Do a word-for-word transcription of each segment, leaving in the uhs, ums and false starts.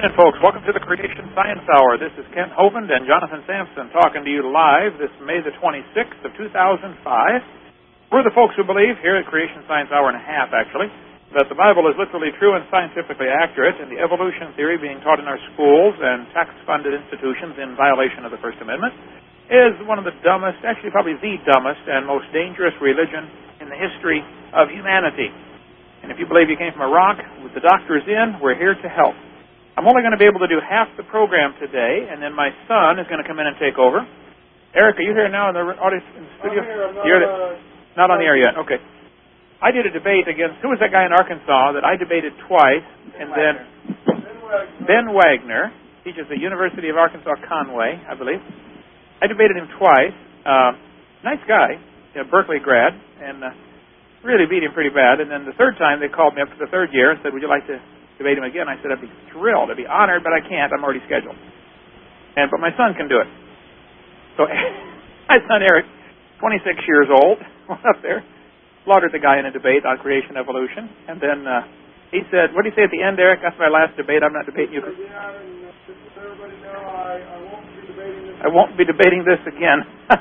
evening, folks. Welcome to the Creation Science Hour. This is Kent Hovind and Jonathan Sampson talking to you live this May the twenty-sixth of two thousand five. We're the folks who believe, here at Creation Science Hour and a half, actually, that the Bible is literally true and scientifically accurate, and the evolution theory being taught in our schools and tax-funded institutions in violation of the First Amendment is one of the dumbest, actually probably the dumbest and most dangerous religion in the history of humanity. And if you believe you came from a rock with the doctors in, we're here to help. I'm only going to be able to do half the program today, and then my son is going to come in and take over. Eric, are you here now in the audience in the studio? I'm here. I'm not, You're uh, not on the air yet. Okay. I did a debate against, who was that guy in Arkansas that I debated twice, and then Ben Wagner, teaches at the University of Arkansas Conway, I believe. I debated him twice. Uh, nice guy, a Berkeley grad, and uh, really beat him pretty bad. And then the third time they called me up for the third year and said, would you like to debate him again? I said, I'd be thrilled. I'd be honored, but I can't. I'm already scheduled. And But my son can do it. So my son Eric, twenty-six years old, went up there, slaughtered the guy in a debate on creation evolution. And then uh, he said, what did he say at the end, Eric? That's my last debate. I'm not debating you. Yeah, and just to let everybody know, I, I won't be debating this. I won't be debating this again.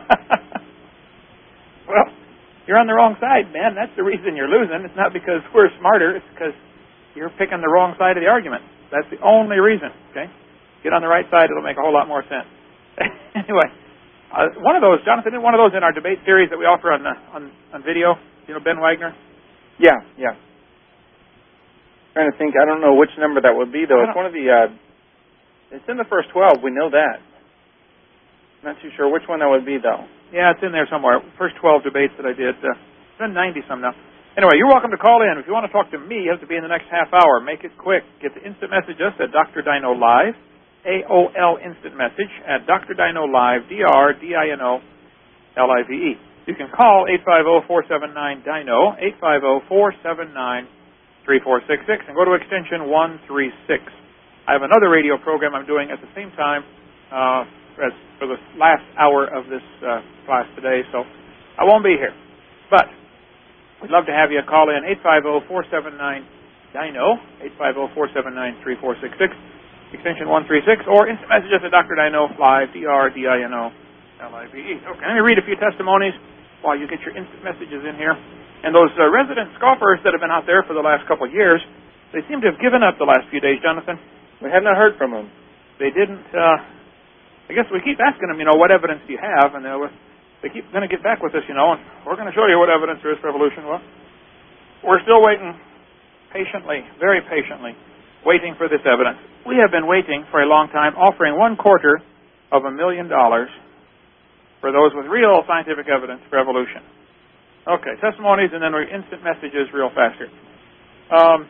Well, you're on the wrong side, man. That's the reason you're losing. It's not because we're smarter. It's because you're picking the wrong side of the argument. That's the only reason, okay? Get on the right side, it'll make a whole lot more sense. Anyway, uh, one of those, Jonathan, one of those in our debate series that we offer on, uh, on on video, you know, Ben Wagner? Yeah, yeah. Trying to think, I don't know which number that would be, though. It's one of the, uh, it's in the first twelve, we know that. Not too sure which one that would be, though. Yeah, it's in there somewhere. First twelve debates that I did. Uh, it's been ninety-some now. Anyway, you're welcome to call in. If you want to talk to me, you have to be in the next half hour. Make it quick. Get the instant message us at Doctor Dino Live, A O L instant message, at Doctor Dino Live, D R D I N O L I V E. You can call eight five zero, four seven nine, D I N O, eight five zero, four seven nine, three four six six, and go to extension one three six. I have another radio program I'm doing at the same time uh, as for the last hour of this uh, class today, so I won't be here. But we'd love to have you call in eight five zero, four seven nine, D I N O, eight five zero, four seven nine, three four six six, extension one three six, or instant message us at Doctor Dino Live, D R D I N O L I V E. Okay, let me read a few testimonies while you get your instant messages in here. And those uh, resident scoffers that have been out there for the last couple of years, they seem to have given up the last few days, Jonathan. We have not heard from them. They didn't, uh, I guess we keep asking them, you know, what evidence do you have? And uh, they keep going to get back with us, you know, and we're going to show you what evidence there is for evolution. Well, we're still waiting patiently, very patiently, waiting for this evidence. We have been waiting for a long time, offering one quarter of a million dollars for those with real scientific evidence for evolution. Okay, testimonies, and then we're instant messages real fast here. Um,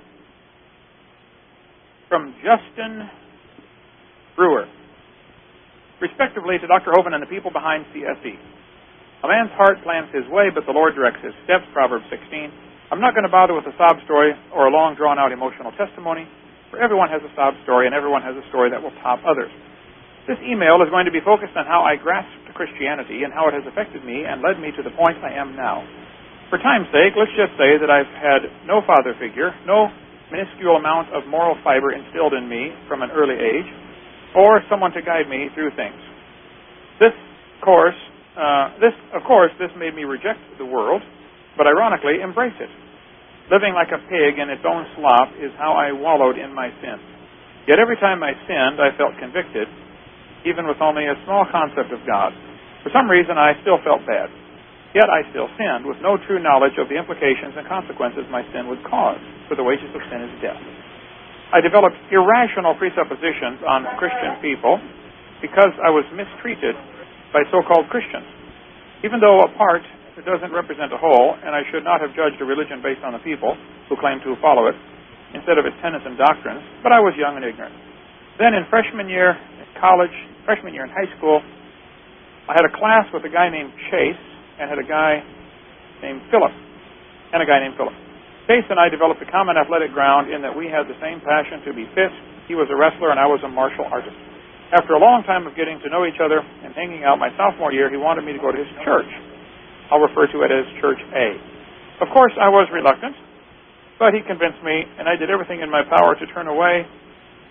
from Justin Brewer. Respectively to Doctor Hovind and the people behind C S E. A man's heart plans his way, but the Lord directs his steps, Proverbs sixteen. I'm not going to bother with a sob story or a long, drawn-out emotional testimony, for everyone has a sob story, and everyone has a story that will top others. This email is going to be focused on how I grasped Christianity and how it has affected me and led me to the point I am now. For time's sake, let's just say that I've had no father figure, no minuscule amount of moral fiber instilled in me from an early age, or someone to guide me through things. This course, uh, this, of course, this made me reject the world, but ironically embrace it. Living like a pig in its own slop is how I wallowed in my sin. Yet every time I sinned, I felt convicted, even with only a small concept of God. For some reason, I still felt bad. Yet I still sinned, with no true knowledge of the implications and consequences my sin would cause, for the wages of sin is death. I developed irrational presuppositions on Christian people because I was mistreated by so-called Christians. Even though a part doesn't represent a whole, and I should not have judged a religion based on the people who claim to follow it, instead of its tenets and doctrines, but I was young and ignorant. Then in freshman year in college, freshman year in high school, I had a class with a guy named Chase and had a guy named Philip, and a guy named Philip. Chase and I developed a common athletic ground in that we had the same passion to be fit. He was a wrestler and I was a martial artist. After a long time of getting to know each other and hanging out my sophomore year, he wanted me to go to his church. I'll refer to it as Church A. Of course, I was reluctant, but he convinced me, and I did everything in my power to turn away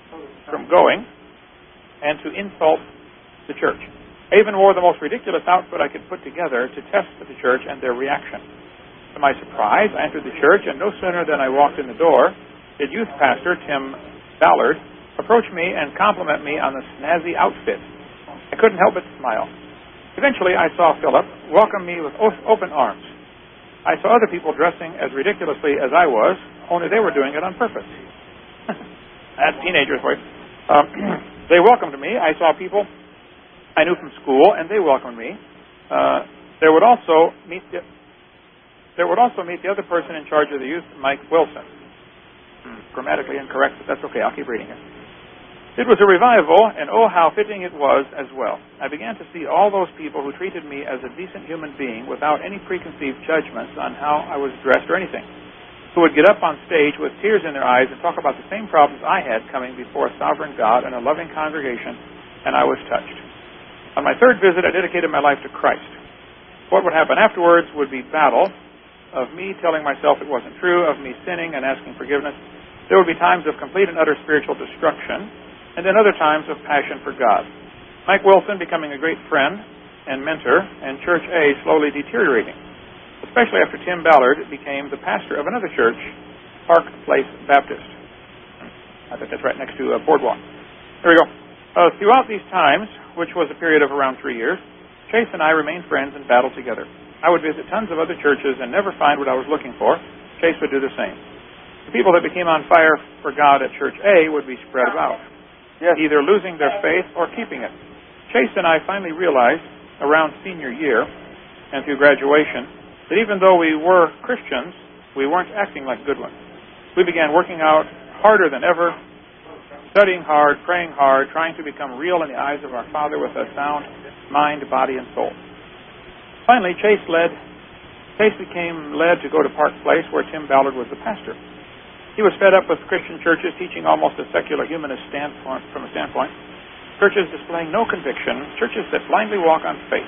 from going and to insult the church. I even wore the most ridiculous outfit I could put together to test the church and their reaction. To my surprise, I entered the church, and no sooner than I walked in the door did youth pastor Tim Ballard approach me and compliment me on the snazzy outfit. I couldn't help but smile. Eventually, I saw Philip welcome me with open arms. I saw other people dressing as ridiculously as I was, only they were doing it on purpose. That's teenagers' voice. Um, they welcomed me. I saw people I knew from school, and they welcomed me. Uh, there would also meet the, there would also meet the other person in charge of the youth, Mike Wilson. Hmm, grammatically incorrect, but that's okay. I'll keep reading it. It was a revival, and oh, how fitting it was as well. I began to see all those people who treated me as a decent human being without any preconceived judgments on how I was dressed or anything, who would get up on stage with tears in their eyes and talk about the same problems I had coming before a sovereign God and a loving congregation, and I was touched. On my third visit, I dedicated my life to Christ. What would happen afterwards would be battle of me telling myself it wasn't true, of me sinning and asking forgiveness. There would be times of complete and utter spiritual destruction, and then other times of passion for God. Mike Wilson becoming a great friend and mentor, and Church A slowly deteriorating, especially after Tim Ballard became the pastor of another church, Park Place Baptist. I think that's right next to uh, Boardwalk. There we go. Uh, throughout these times, which was a period of around three years, Chase and I remained friends and battled together. I would visit tons of other churches and never find what I was looking for. Chase would do the same. The people that became on fire for God at Church A would be spread about, yes, either losing their faith or keeping it. Chase and I finally realized around senior year and through graduation that even though we were Christians, we weren't acting like good ones. We began working out harder than ever, studying hard, praying hard, trying to become real in the eyes of our Father with a sound mind, body, and soul. Finally, Chase led, Chase became led to go to Park Place, where Tim Ballard was the pastor. He was fed up with Christian churches teaching almost a secular humanist standpoint, from a standpoint, churches displaying no conviction, churches that blindly walk on faith.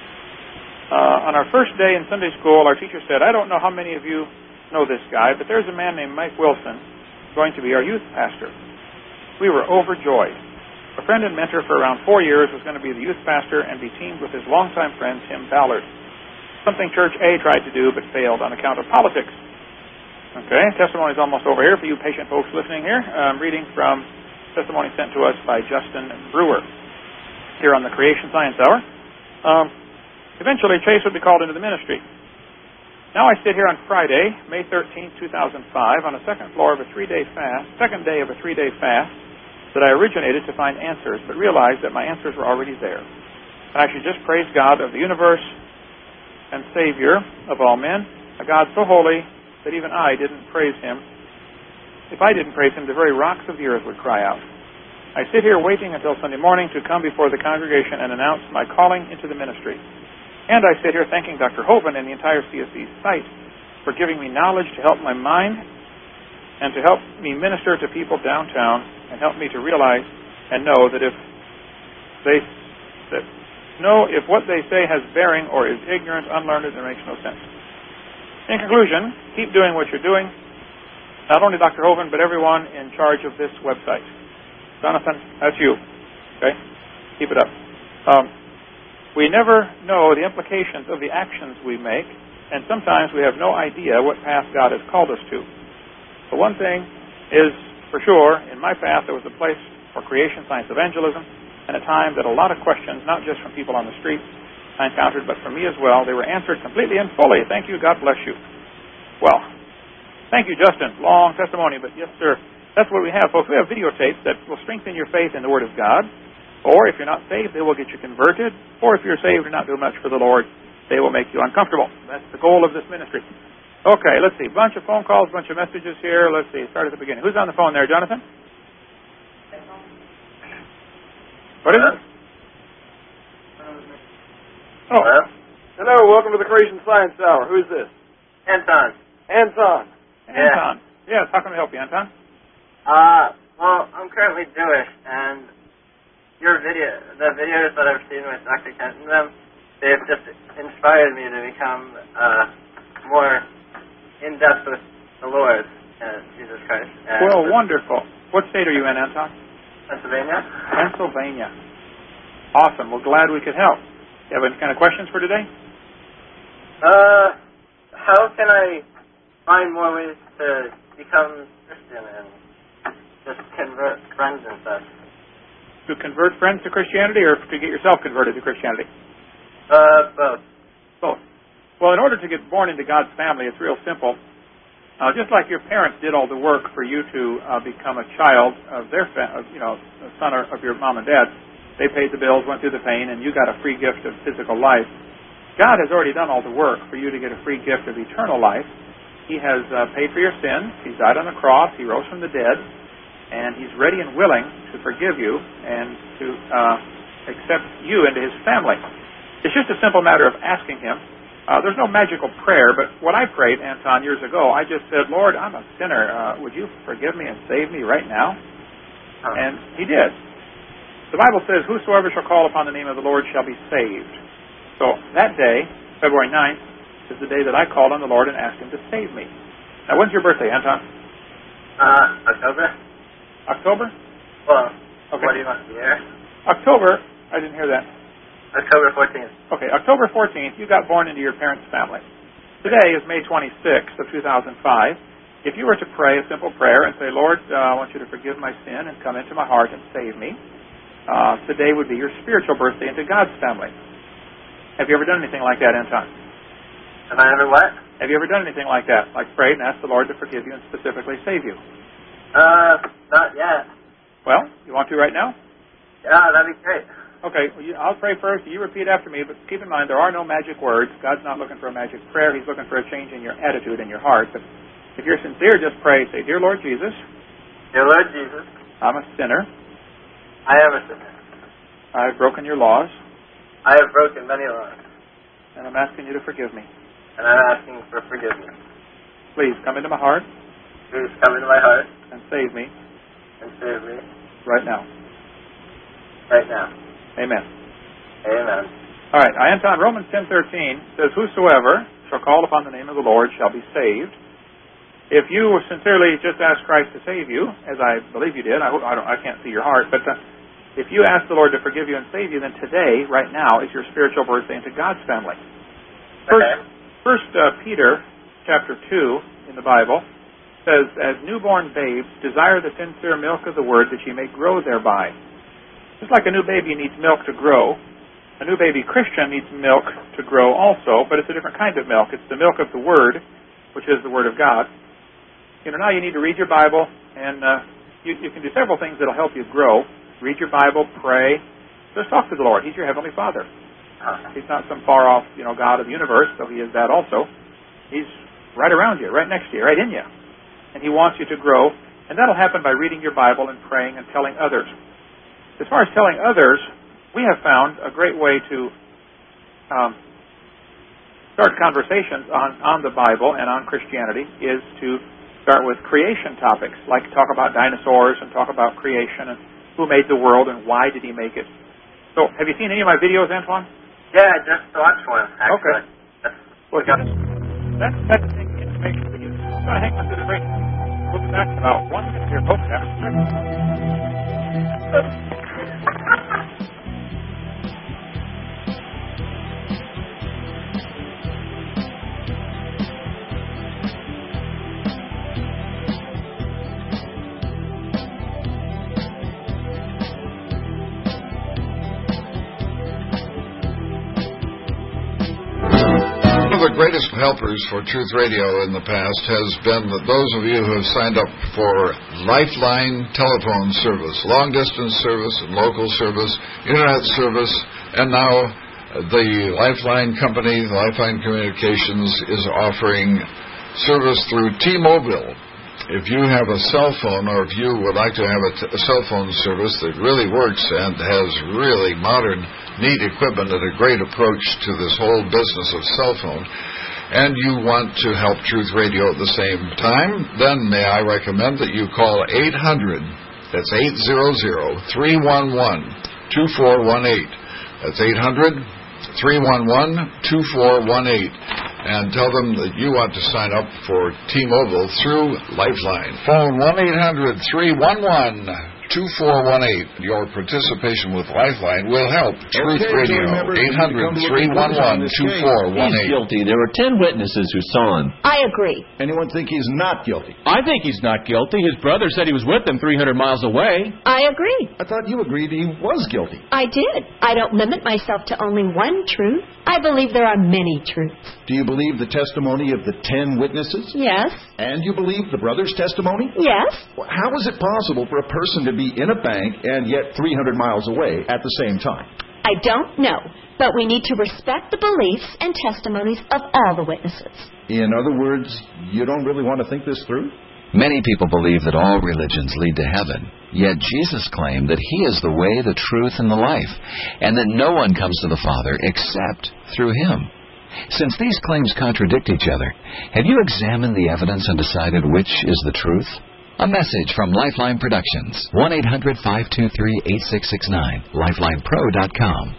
Uh, on our first day in Sunday school, our teacher said, I don't know how many of you know this guy, but there's a man named Mike Wilson going to be our youth pastor. We were overjoyed. A friend and mentor for around four years was going to be the youth pastor and be teamed with his longtime friend, Tim Ballard. Something Church A tried to do but failed on account of politics. Okay, testimony is almost over here for you patient folks listening here. I'm reading from testimony sent to us by Justin Brewer here on the Creation Science Hour. Um, eventually, Chase would be called into the ministry. Now I sit here on Friday, May thirteenth, two thousand five, on the second floor of a three-day fast, second day of a three-day fast that I originated to find answers, but realized that my answers were already there. I should just praise God of the universe and Savior of all men, a God so holy that even I didn't praise Him. If I didn't praise Him, the very rocks of the earth would cry out. I sit here waiting until Sunday morning to come before the congregation and announce my calling into the ministry. And I sit here thanking Doctor Hovind and the entire C S E site for giving me knowledge to help my mind and to help me minister to people downtown and help me to realize and know that if they that know if what they say has bearing or is ignorant, unlearned, it makes no sense. In conclusion, keep doing what you're doing. Not only Doctor Hovind, but everyone in charge of this website. Jonathan, that's you. Okay? Keep it up. Um, we never know the implications of the actions we make, and sometimes we have no idea what path God has called us to. But one thing is for sure, in my path there was a place for creation science evangelism, and a time that a lot of questions, not just from people on the street I encountered, but from me as well, they were answered completely and fully. Thank you. God bless you. Well, thank you, Justin. Long testimony, but yes, sir. That's what we have, folks. We have videotapes that will strengthen your faith in the Word of God. Or if you're not saved, they will get you converted. Or if you're saved and not do much for the Lord, they will make you uncomfortable. That's the goal of this ministry. Okay, let's see. Bunch of phone calls, bunch of messages here. Let's see. Start at the beginning. Who's on the phone there, Jonathan? What is it? Oh. Hello? Hello, welcome to the Creation Science Hour. Who is this? Anton. Anton. Anton. Yes, how can I help you, Anton? Uh, well, I'm currently Jewish, and your video, the videos that I've seen with Doctor Kent and them, they've just inspired me to become uh, more in-depth with the Lord, uh, Jesus Christ. And well, wonderful. What state are you in, Anton? Pennsylvania. Pennsylvania. Awesome. We're glad we could help. You have any kind of questions for today? Uh, how can I find more ways to become Christian and just convert friends and such? To convert friends to Christianity or to get yourself converted to Christianity? Uh, both. Both. Well, in order to get born into God's family, it's real simple. Uh, just like your parents did all the work for you to uh, become a child of their, fa- of, you know, a son of your mom and dad, they paid the bills, went through the pain, and you got a free gift of physical life. God has already done all the work for you to get a free gift of eternal life. He has uh, paid for your sins. He's died on the cross. He rose from the dead. And He's ready and willing to forgive you and to uh, accept you into His family. It's just a simple matter of asking Him. Uh, there's no magical prayer, but what I prayed, Anton, years ago, I just said, Lord, I'm a sinner. Uh, would you forgive me and save me right now? And He did. The Bible says, whosoever shall call upon the name of the Lord shall be saved. So that day, February ninth, is the day that I called on the Lord and asked Him to save me. Now, when's your birthday, Anton? Uh, October. October? Well, okay. What do you want to hear? October, I didn't hear that. October fourteenth. Okay, October fourteenth, you got born into your parents' family. Today is May twenty-sixth of two thousand five. If you were to pray a simple prayer and say, Lord, uh, I want you to forgive my sin and come into my heart and save me, uh, today would be your spiritual birthday into God's family. Have you ever done anything like that, Anton? Have I ever what? Have you ever done anything like that? Like prayed and asked the Lord to forgive you and specifically save you? Uh, not yet. Well, you want to right now? Yeah, that'd be great. Okay, well, you, I'll pray first. You repeat after me, but keep in mind there are no magic words. God's not looking for a magic prayer. He's looking for a change in your attitude and your heart. But if you're sincere, just pray. Say, Dear Lord Jesus. Dear Lord Jesus. I'm a sinner. I am a sinner. I've broken your laws. I have broken many laws. And I'm asking you to forgive me. And I'm asking for forgiveness. Please come into my heart. Please come into my heart. And save me. And save me. Right now. Right now. Amen. Amen. All right, Anton, Romans ten thirteen says, whosoever shall call upon the name of the Lord shall be saved. If you sincerely just ask Christ to save you, as I believe you did, I, hope, I, don't, I can't see your heart, but uh, if you ask the Lord to forgive you and save you, then today, right now, is your spiritual birthday into God's family. First, okay. First uh, Peter chapter two in the Bible says, as newborn babes, desire the sincere milk of the word that ye may grow thereby. Just like a new baby needs milk to grow, a new baby Christian needs milk to grow also, but it's a different kind of milk. It's the milk of the Word, which is the Word of God. You know, now you need to read your Bible, and uh, you, you can do several things that will help you grow. Read your Bible, pray, just talk to the Lord. He's your Heavenly Father. He's not some far-off, you know, God of the universe, though He is that also. He's right around you, right next to you, right in you. And He wants you to grow, and that'll happen by reading your Bible and praying and telling others. As far as telling others, we have found a great way to um, start conversations on, on the Bible and on Christianity is to start with creation topics, like talk about dinosaurs and talk about creation and who made the world and why did He make it. So, have you seen any of my videos, Antoine? Yeah, I just watched one, actually. Okay. Well, that's, that's, that's the information for you. I'm going to hang on to the break. We'll be back in about one minute here, folks. One of the greatest helpers for Truth Radio in the past has been that those of you who have signed up for Lifeline telephone service, long-distance service and local service, internet service, and now the Lifeline company, Lifeline Communications, is offering service through T-Mobile. If you have a cell phone, or if you would like to have a, t- a cell phone service that really works and has really modern, neat equipment and a great approach to this whole business of cell phone, and you want to help Truth Radio at the same time, then may I recommend that you call eight hundred, that's eight hundred, three one one, two four one eight. That's eight hundred, three one one, two four one eight. And tell them that you want to sign up for T-Mobile through Lifeline. Phone one eight hundred, three one one, two four one eight. Your participation with Lifeline will help. Truth okay, Radio, eight hundred, three one one, two four one eight. He's guilty. There were ten witnesses who saw him. I agree. Anyone think he's not guilty? I think he's not guilty. His brother said he was with him three hundred miles away. I agree. I thought you agreed he was guilty. I did. I don't limit myself to only one truth. I believe there are many truths. Do you believe the testimony of the ten witnesses? Yes. And you believe the brother's testimony? Yes. Well, how is it possible for a person to be in a bank and yet three hundred miles away at the same time? I don't know, but we need to respect the beliefs and testimonies of all the witnesses. In other words, you don't really want to think this through? Many people believe that all religions lead to heaven, yet Jesus claimed that He is the way, the truth, and the life, and that no one comes to the Father except through Him. Since these claims contradict each other, have you examined the evidence and decided which is the truth? A message from Lifeline Productions, one eight hundred, five two three, eight six six nine, lifeline pro dot com.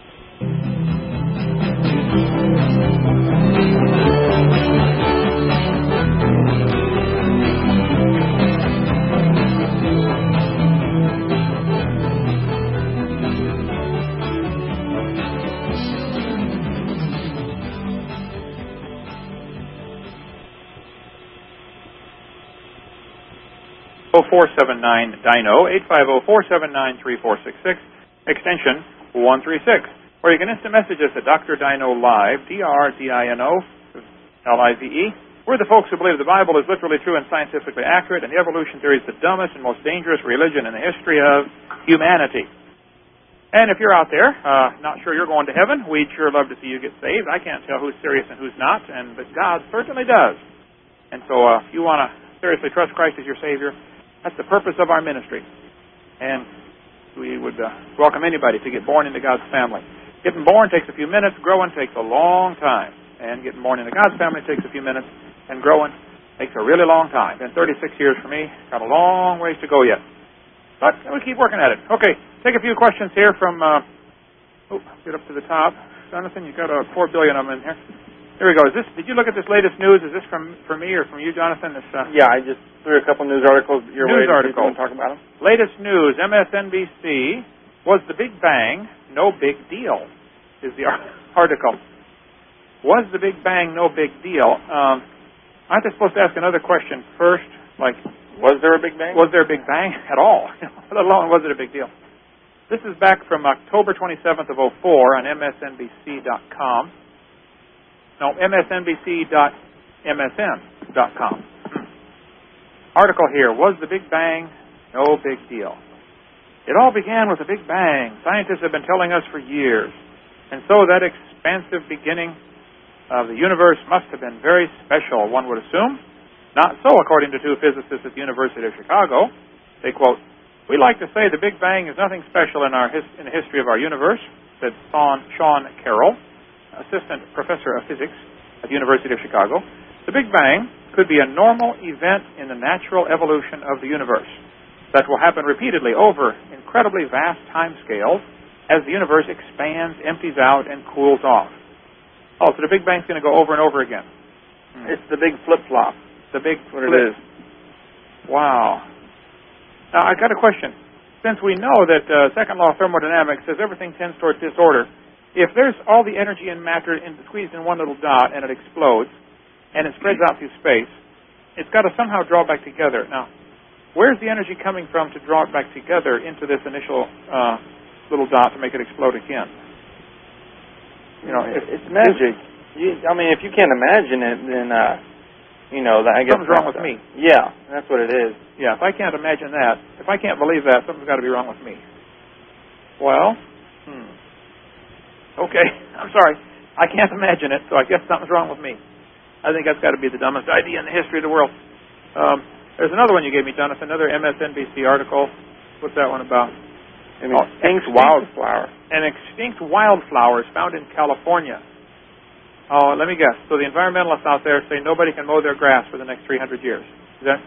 oh four seven nine D I N O, eight five zero, four seven nine, three four six six, extension one three six. Or you can instant message us at Doctor Dino Live, D R D I N O L I V E. We're the folks who believe the Bible is literally true and scientifically accurate, and the evolution theory is the dumbest and most dangerous religion in the history of humanity. And if you're out there, uh, not sure you're going to heaven, we'd sure love to see you get saved. I can't tell who's serious and who's not, and but God certainly does. And so uh, if you want to seriously trust Christ as your Savior, that's the purpose of our ministry. And we would uh, welcome anybody to get born into God's family. Getting born takes a few minutes. Growing takes a long time. And getting born into God's family takes a few minutes. And growing takes a really long time. Been thirty-six years for me. Got a long ways to go yet. But we keep working at it. Okay, take a few questions here from... Uh, oh, get up to the top. Jonathan, you've got uh, four billion of them in here. Here we go. Is this? Did you look at this latest news? Is this from for me or from you, Jonathan? This, uh, yeah, I just threw a couple news articles your news way to article. and talk about them. Latest news, M S N B C, was the Big Bang no big deal, is the article. Was the Big Bang no big deal? Um, aren't they supposed to ask another question first? Like, was there a Big Bang? Was there a Big Bang at all? Let alone was it a big deal? This is back from October twenty-seventh of oh four on M S N B C dot com. No, M S N B C dot M S N dot com. Article here, was the Big Bang no big deal? It all began with a Big Bang. Scientists have been telling us for years. And so that expansive beginning of the universe must have been very special, one would assume. Not so, according to two physicists at the University of Chicago. They quote, "We like to say the Big Bang is nothing special in our his- in the history of our universe," said Sean, Sean Carroll, assistant professor of physics at the University of Chicago. The Big Bang could be a normal event in the natural evolution of the universe that will happen repeatedly over incredibly vast time scales as the universe expands, empties out, and cools off. Oh, so the Big Bang's going to go over and over again. Hmm. It's the big flip-flop. The big what flip. it is. Wow. Now, I got a question. Since we know that uh, second law of thermodynamics says everything tends towards disorder, if there's all the energy and matter in, squeezed in one little dot and it explodes and it spreads out through space, it's got to somehow draw back together. Now, where's the energy coming from to draw it back together into this initial uh, little dot to make it explode again? You know, if, it's magic. You, I mean, if you can't imagine it, then uh, you know that I guess something's wrong with me. Yeah, that's what it is. Yeah, if I can't imagine that, if I can't believe that, something's got to be wrong with me. Well, hmm. Okay, I'm sorry. I can't imagine it, so I guess something's wrong with me. I think that's got to be the dumbest idea in the history of the world. Um, there's another one you gave me, Jonathan, another M S N B C article. What's that one about? An oh, extinct wildflower. An extinct wildflower is found in California. Oh, let me guess. So the environmentalists out there say nobody can mow their grass for the next three hundred years. Is that?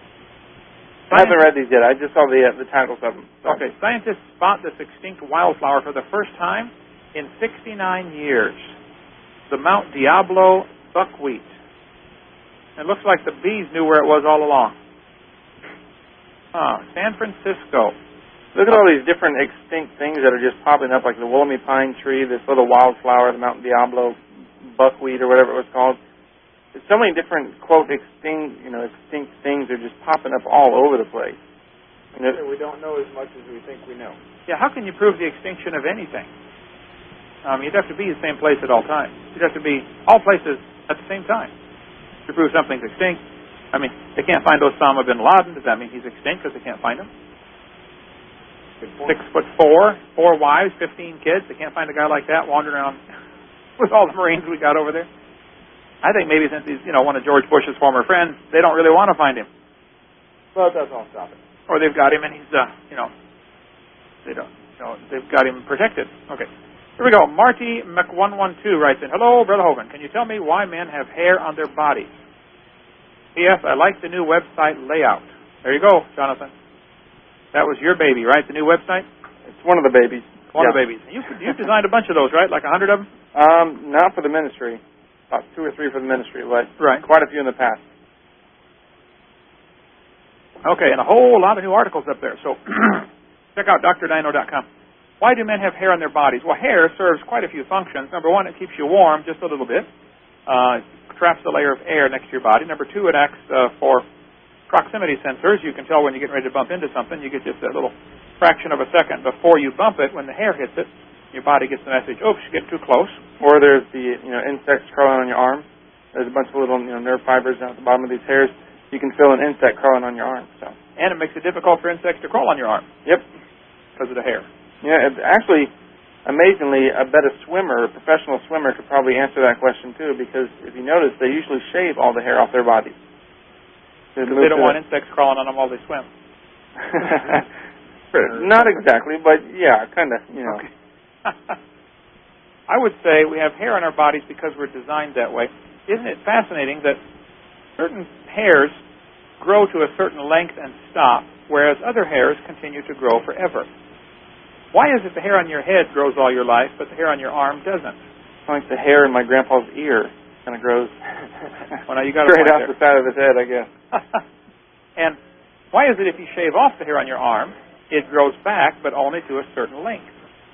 I haven't read these yet. I just saw the uh, the titles of them. So. Okay, scientists spot this extinct wildflower for the first time in sixty-nine years. The Mount Diablo buckwheat. It looks like the bees knew where it was all along. Ah, San Francisco. Look at all these different extinct things that are just popping up, like the Woolly pine tree, this little wildflower, the Mountain Diablo buckwheat or whatever it was called. There's so many different, quote, extinct, you know, extinct things are just popping up all over the place. And we don't know as much as we think we know. Yeah, how can you prove the extinction of anything? Um, you'd have to be the same place at all times. You'd have to be all places at the same time to prove something's extinct. I mean, they can't find Osama bin Laden. Does that mean he's extinct because they can't find him? Six foot four, four wives, fifteen kids. They can't find a guy like that wandering around with all the Marines we got over there. I think maybe since he's, you know, one of George Bush's former friends, they don't really want to find him. Well, that's all. Stop it. Or they've got him and he's, uh, you know, they don't, you know, they've got him protected. Okay. Here we go. Marty Mc one one two writes in, hello, Brother Hovind. Can you tell me why men have hair on their bodies? P S. I like the new website layout. There you go, Jonathan. That was your baby, right? The new website? It's one of the babies. One yeah. of the babies. You, you've designed a bunch of those, right? Like a hundred of them? Um, not for the ministry. About two or three for the ministry, but right. Quite a few in the past. Okay, and a whole lot of new articles up there. So check out D R dino dot com. Why do men have hair on their bodies? Well, hair serves quite a few functions. Number one, it keeps you warm just a little bit. Uh, it traps a layer of air next to your body. Number two, it acts uh, for proximity sensors. You can tell when you're getting ready to bump into something. You get just a little fraction of a second before you bump it. When the hair hits it, your body gets the message, oops, you're getting too close. Or there's the, you know, insects crawling on your arm. There's a bunch of little, you know, nerve fibers down at the bottom of these hairs. You can feel an insect crawling on your arm. So. And it makes it difficult for insects to crawl on your arm. Yep. Because of the hair. Yeah, it, actually, amazingly, I bet a swimmer, a professional swimmer, could probably answer that question too, because if you notice, they usually shave all the hair off their bodies. They don't want insects crawling on them while they swim. Not exactly, but yeah, kind of, you know. Okay. I would say we have hair on our bodies because we're designed that way. Isn't it fascinating that certain hairs grow to a certain length and stop, whereas other hairs continue to grow forever? Why is it the hair on your head grows all your life, but the hair on your arm doesn't? Like the hair in my grandpa's ear kind of grows well, now you got straight off there. the side of his head, I guess. And why is it if you shave off the hair on your arm, it grows back, but only to a certain length?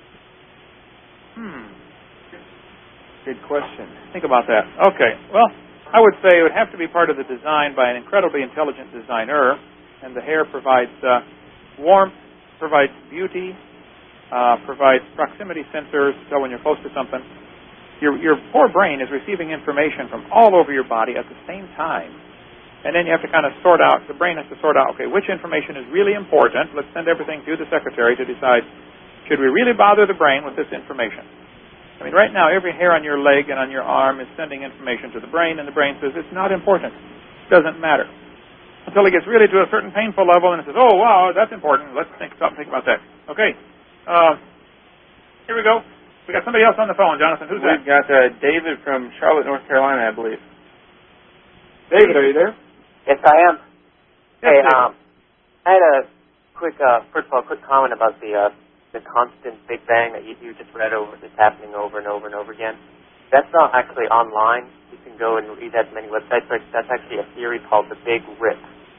Hmm. Good question. Think about that. Okay. Well, I would say it would have to be part of the design by an incredibly intelligent designer, and the hair provides uh, warmth, provides beauty, uh, provides proximity sensors, so when you're close to something, your your poor brain is receiving information from all over your body at the same time. And then you have to kind of sort out, the brain has to sort out, okay, which information is really important. Let's send everything to the secretary to decide, should we really bother the brain with this information? I mean, right now, every hair on your leg and on your arm is sending information to the brain, and the brain says it's not important. It doesn't matter. Until it gets really to a certain painful level, and it says, oh, wow, that's important. Let's think, stop and think about that. Okay. Uh, here we go. We got somebody else on the phone. Jonathan, who's We've that? got uh, David from Charlotte, North Carolina, I believe. David, are you there? Yes, I am. Yes, hey, David. um, I had a quick, uh, first of all, quick comment about the uh, the constant Big Bang that you, you just read over, that's happening over and over and over again. That's not actually online. You can go and read that at many websites. But that's actually a theory called the Big Rip.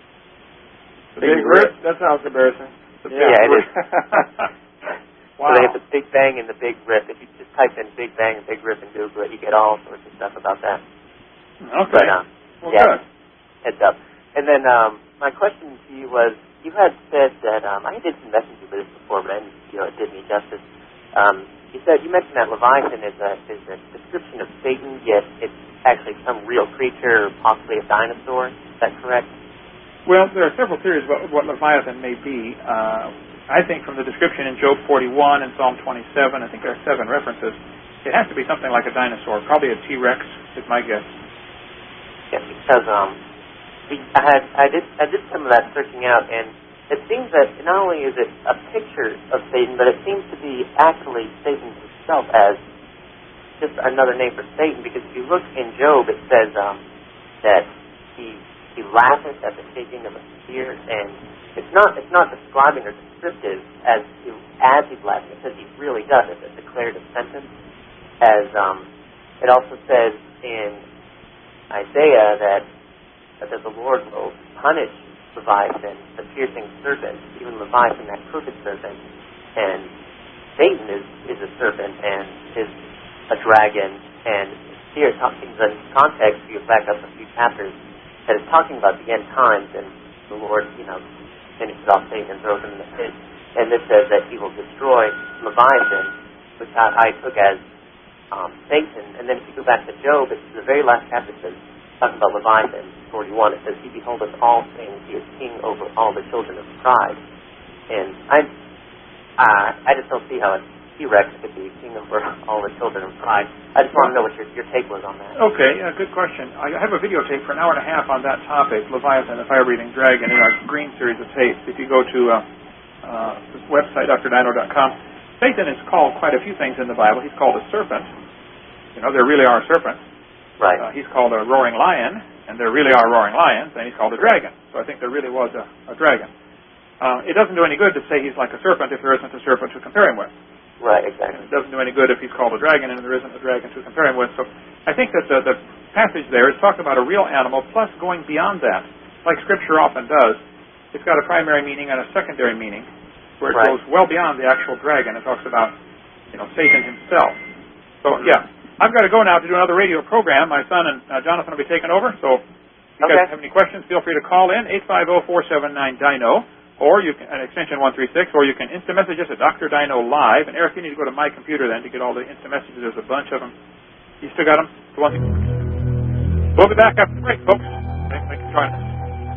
The Big, Big Rip? Rip? That sounds embarrassing. Yeah, yeah it is. Wow. So they have the Big Bang and the Big Rip. If you just type in Big Bang and Big Rip and Google it, you get all sorts of stuff about that. Okay. But, um, well, yeah, good. Heads up. And then um, my question to you was, you had said that, um, I did some messaging with this before, but I didn't, you know, it did me justice. Um, you said, you mentioned that Leviathan is a, is a description of Satan, yet it's actually some real creature, possibly a dinosaur. Is that correct? Well, there are several theories about what Leviathan may be. Uh, I think from the description in Job forty-one and Psalm twenty-seven, I think there are seven references. It has to be something like a dinosaur, probably a T-Rex is my guess. Yeah, because um, I had I did I did some of that searching out, and it seems that not only is it a picture of Satan, but it seems to be actually Satan himself as just another name for Satan. Because if you look in Job, it says um, that he he laugheth at the shaking of a spear, and it's not it's not describing or descriptive as he, as he's laughing. It says he really does. It's a declarative sentence. As um, it also says in Isaiah that that the Lord will punish Leviathan, the piercing serpent, even Leviathan, that crooked serpent, and Satan is, is a serpent and is a dragon, and here it's talking in the context, if you back up a few chapters, that it's talking about the end times, and the Lord, you know, finishes off Satan and throws him in the pit, and this says that he will destroy Leviathan, which I, I took as um, Satan, and then if you go back to Job, it's the very last chapter, it says, talking about Leviathan, forty-one, it says, he beholdeth all things, he is king over all the children of pride. And I uh, I just don't see how a T-Rex could be king over all the children of pride. I just want to know what your, your take was on that. Okay, yeah, good question. I have a videotape for an hour and a half on that topic, Leviathan, the fire-breathing dragon, in our green series of tapes. If you go to uh, uh, this website, D R Dino dot com, Satan is called quite a few things in the Bible. He's called a serpent. You know, there really are serpents. Right. Uh, he's called a roaring lion, and there really are roaring lions, and he's called a dragon. So I think there really was a, a dragon. Uh, it doesn't do any good to say he's like a serpent if there isn't a serpent to compare him with. Right, exactly. And it doesn't do any good if he's called a dragon and there isn't a dragon to compare him with. So I think that the, the passage there is talking about a real animal plus going beyond that, like Scripture often does. It's got a primary meaning and a secondary meaning, where it right. goes well beyond the actual dragon. It talks about, you know, Satan himself. So, yeah. I've got to go now to do another radio program. My son and uh, Jonathan will be taking over. So if you okay. guys have any questions, feel free to call in, eight five zero, four seven nine, D I N O, or you can, at extension one three six, or you can instant message us at Doctor Dino Live. And Eric, you need to go to my computer then to get all the instant messages. There's a bunch of them. You still got them? The one. We'll be back after the break, folks. Thanks for joining us.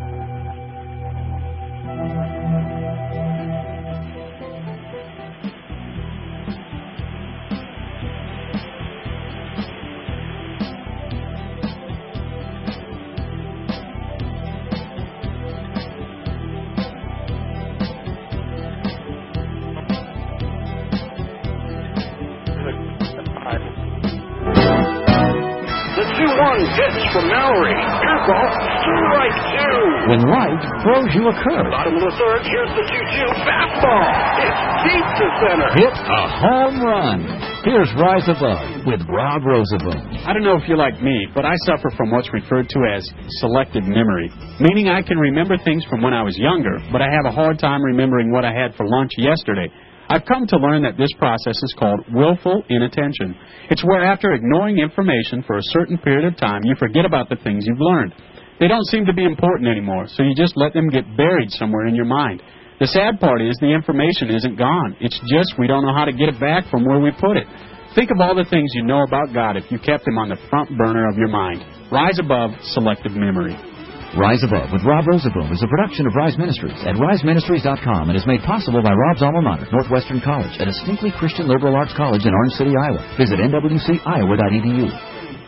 Pitch from Mallory. Curveball, strike two. When light throws you a curve. Bottom of the third, here's the two two. Fastball. It's deep to center. Hit a home run. Here's Rise Above with Rob Roosevelt. I don't know if you're like me, but I suffer from what's referred to as selective memory, meaning I can remember things from when I was younger, but I have a hard time remembering what I had for lunch yesterday. I've come to learn that this process is called willful inattention. It's where after ignoring information for a certain period of time, you forget about the things you've learned. They don't seem to be important anymore, so you just let them get buried somewhere in your mind. The sad part is the information isn't gone. It's just we don't know how to get it back from where we put it. Think of all the things you know about God if you kept Him on the front burner of your mind. Rise Above Selective Memory. Rise Above with Rob Roosevelt is a production of Rise Ministries at rise ministries dot com and is made possible by Rob's alma mater, Northwestern College, a distinctly Christian liberal arts college in Orange City, Iowa. Visit N W C iowa dot e d u.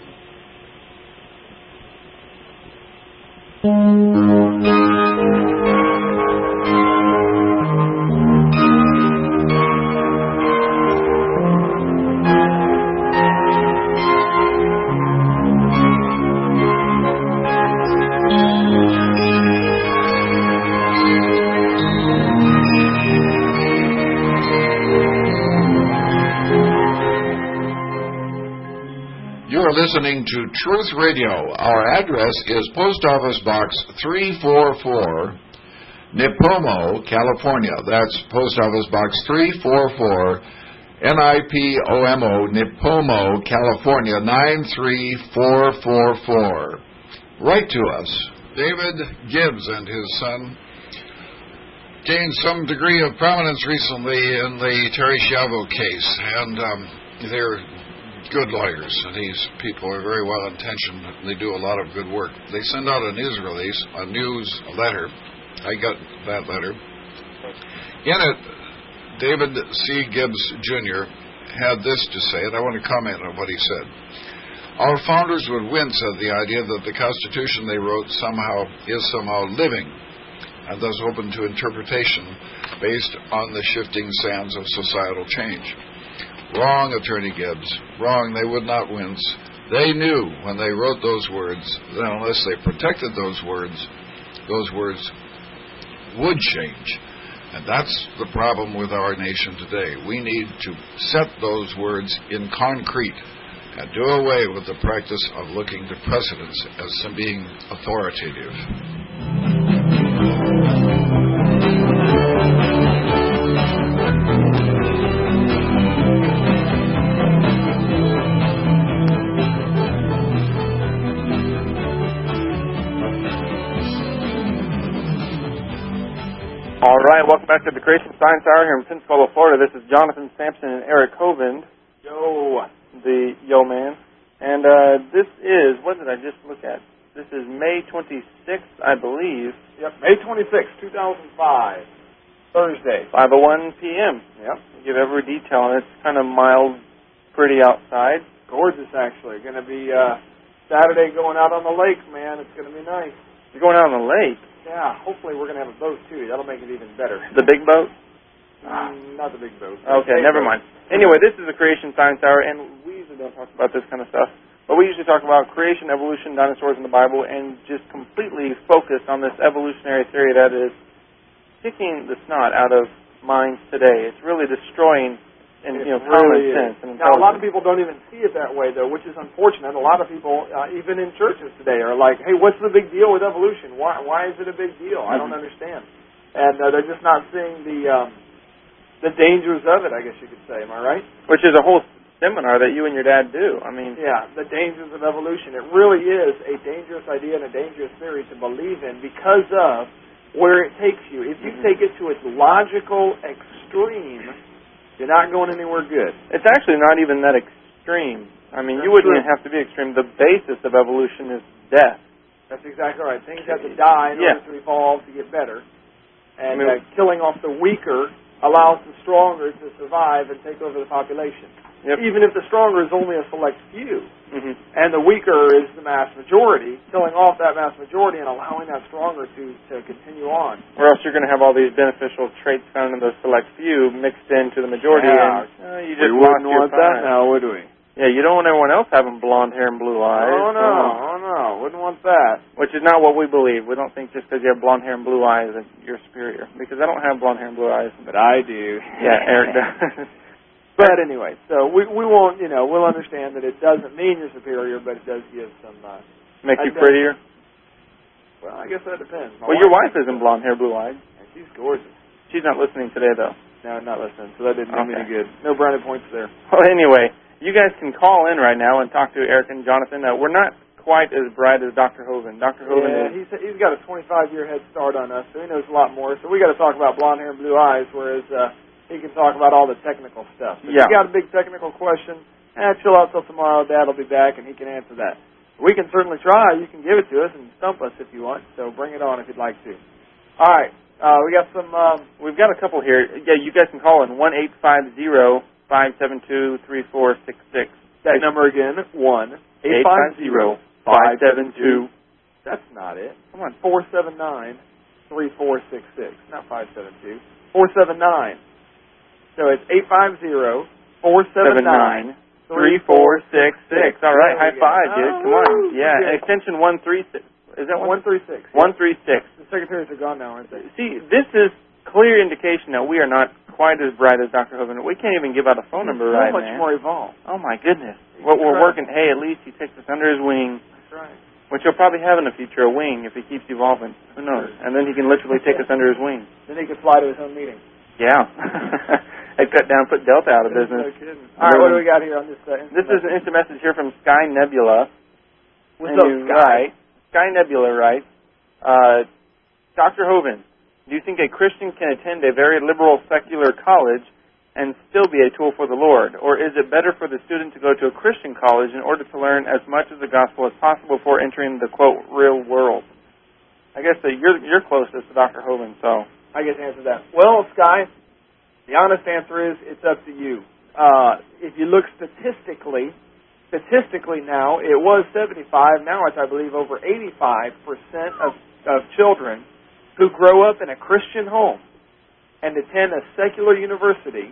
Listening to Truth Radio. Our address is Post Office Box three forty-four, Nipomo, California. That's Post Office Box three forty-four, N I P O M O, Nipomo, California, nine three four four four. Write to us. David Gibbs and his son gained some degree of prominence recently in the Terry Schiavo case, and um, they're good lawyers. These people are very well intentioned. They do a lot of good work. They send out a news release, a news letter. I got that letter. In it, David C. Gibbs Junior had this to say, and I want to comment on what he said. Our founders would wince at the idea that the Constitution they wrote somehow is somehow living and thus open to interpretation based on the shifting sands of societal change. Wrong, Attorney Gibbs. Wrong. They would not wince. They knew when they wrote those words that unless they protected those words, those words would change. And that's the problem with our nation today. We need to set those words in concrete and do away with the practice of looking to precedents as being authoritative. back to the Creation Science Hour here in Pensacola, Florida. This is Jonathan Sampson and Eric Hovind. Yo. The Yo Man. And uh, this is, what did I just look at? This is May twenty-sixth, I believe. Yep, May twenty-sixth, two thousand five. Thursday. five oh one p.m. Yep. Give every detail, and it's kind of mild, pretty outside. Gorgeous, actually. Going to be uh, Saturday going out on the lake, man. It's going to be nice. You're going out on the lake? Yeah, hopefully we're going to have a boat, too. That'll make it even better. The big boat? Mm, not the big boat. Okay, never mind. Anyway, this is the Creation Science Hour, and we usually don't talk about this kind of stuff, but we usually talk about creation, evolution, dinosaurs in the Bible, and just completely focus on this evolutionary theory that is kicking the snot out of minds today. It's really destroying and you know, common really sense. And now, a lot of people don't even see it that way, though, which is unfortunate. A lot of people, uh, even in churches today, are like, hey, what's the big deal with evolution? Why why is it a big deal? I don't understand. And uh, they're just not seeing the um, the dangers of it, I guess you could say. Am I right? Which is a whole seminar that you and your dad do. I mean, yeah, the dangers of evolution. It really is a dangerous idea and a dangerous theory to believe in because of where it takes you. If you take it to its logical extreme, you're not going anywhere good. It's actually not even that extreme. I mean, That's you wouldn't true. even have to be extreme. The basis of evolution is death. That's exactly right. Things have to die in Yeah. order to evolve to get better. And I mean, uh, killing off the weaker allows the stronger to survive and take over the population. Yep. Even if the stronger is only a select few, mm-hmm. and the weaker is the mass majority, killing off that mass majority and allowing that stronger to, to continue on. Or else you're going to have all these beneficial traits found in those select few mixed into the majority, Yeah. and uh, you just we lost wouldn't your want that fire. now, would we? Yeah, you don't want everyone else having blonde hair and blue eyes. Oh, no. Oh, no. Wouldn't want that. Which is not what we believe. We don't think just because you have blonde hair and blue eyes that you're superior. Because I don't have blonde hair and blue eyes. But I do. Yeah, Eric does. But anyway, so we we won't, you know, we'll understand that it doesn't mean you're superior, but it does give some... Uh, Make you does, prettier? Well, I guess that depends. My well, your wife isn't blonde hair, blue eyed. She's gorgeous. She's not listening today, though. No, not listening, so that didn't do me Okay. any good. No brownie points there. Well, anyway, you guys can call in right now and talk to Eric and Jonathan. Uh, we're not quite as bright as Doctor Hovind. Doctor Hovind Yeah, is... he's, he's got a twenty-five year head start on us, so he knows a lot more. So we got to talk about blonde hair and blue eyes, whereas uh, he can talk about all the technical stuff. So Yeah. If you got a big technical question, eh, chill out till tomorrow. Dad will be back, and he can answer that. We can certainly try. You can give it to us and stump us if you want, so bring it on if you'd like to. All right. Uh, we got some... Um, We've got a couple here. Yeah, you guys can call in one eight five zero, five seven two, three four six six. That number again, one eight five zero, five seven two. That's not it. Come on, four seven nine, three four six six. Not five seven two. four seven nine. So it's eight five zero, four seven nine, three four six six. All right, high five, dude. Come on. Oh, Yeah, okay. extension one three six. Is that one? one three six. one three six. The secretaries are gone now, aren't they? See, this is clear indication that we are not quite as bright as Doctor Hovind. We can't even give out a phone number so right, much man. more evolved. Oh, my goodness. Well, we're working. Hey, at least he takes us under his wing. That's right. Which he'll probably have in the future, a wing, if he keeps evolving. Who knows? And then he can literally take us under his wing. Then he could fly to his own meeting. Yeah. They cut down, put Delta out of No business. kidding. All right, what do we got here on this? Uh, This is an instant message here from Sky Nebula. What's and up, you Sky? write, Sky Nebula writes, uh, Doctor Hovind, do you think a Christian can attend a very liberal secular college and still be a tool for the Lord? Or is it better for the student to go to a Christian college in order to learn as much of the gospel as possible before entering the, quote, real world? I guess that you're, you're closest to Doctor Hovind, so... I get to answer that. Well, Sky, the honest answer is it's up to you. Uh, if you look statistically, statistically now, it was seventy-five. Now it's, I believe, over eighty-five percent of, of children who grow up in a Christian home and attend a secular university,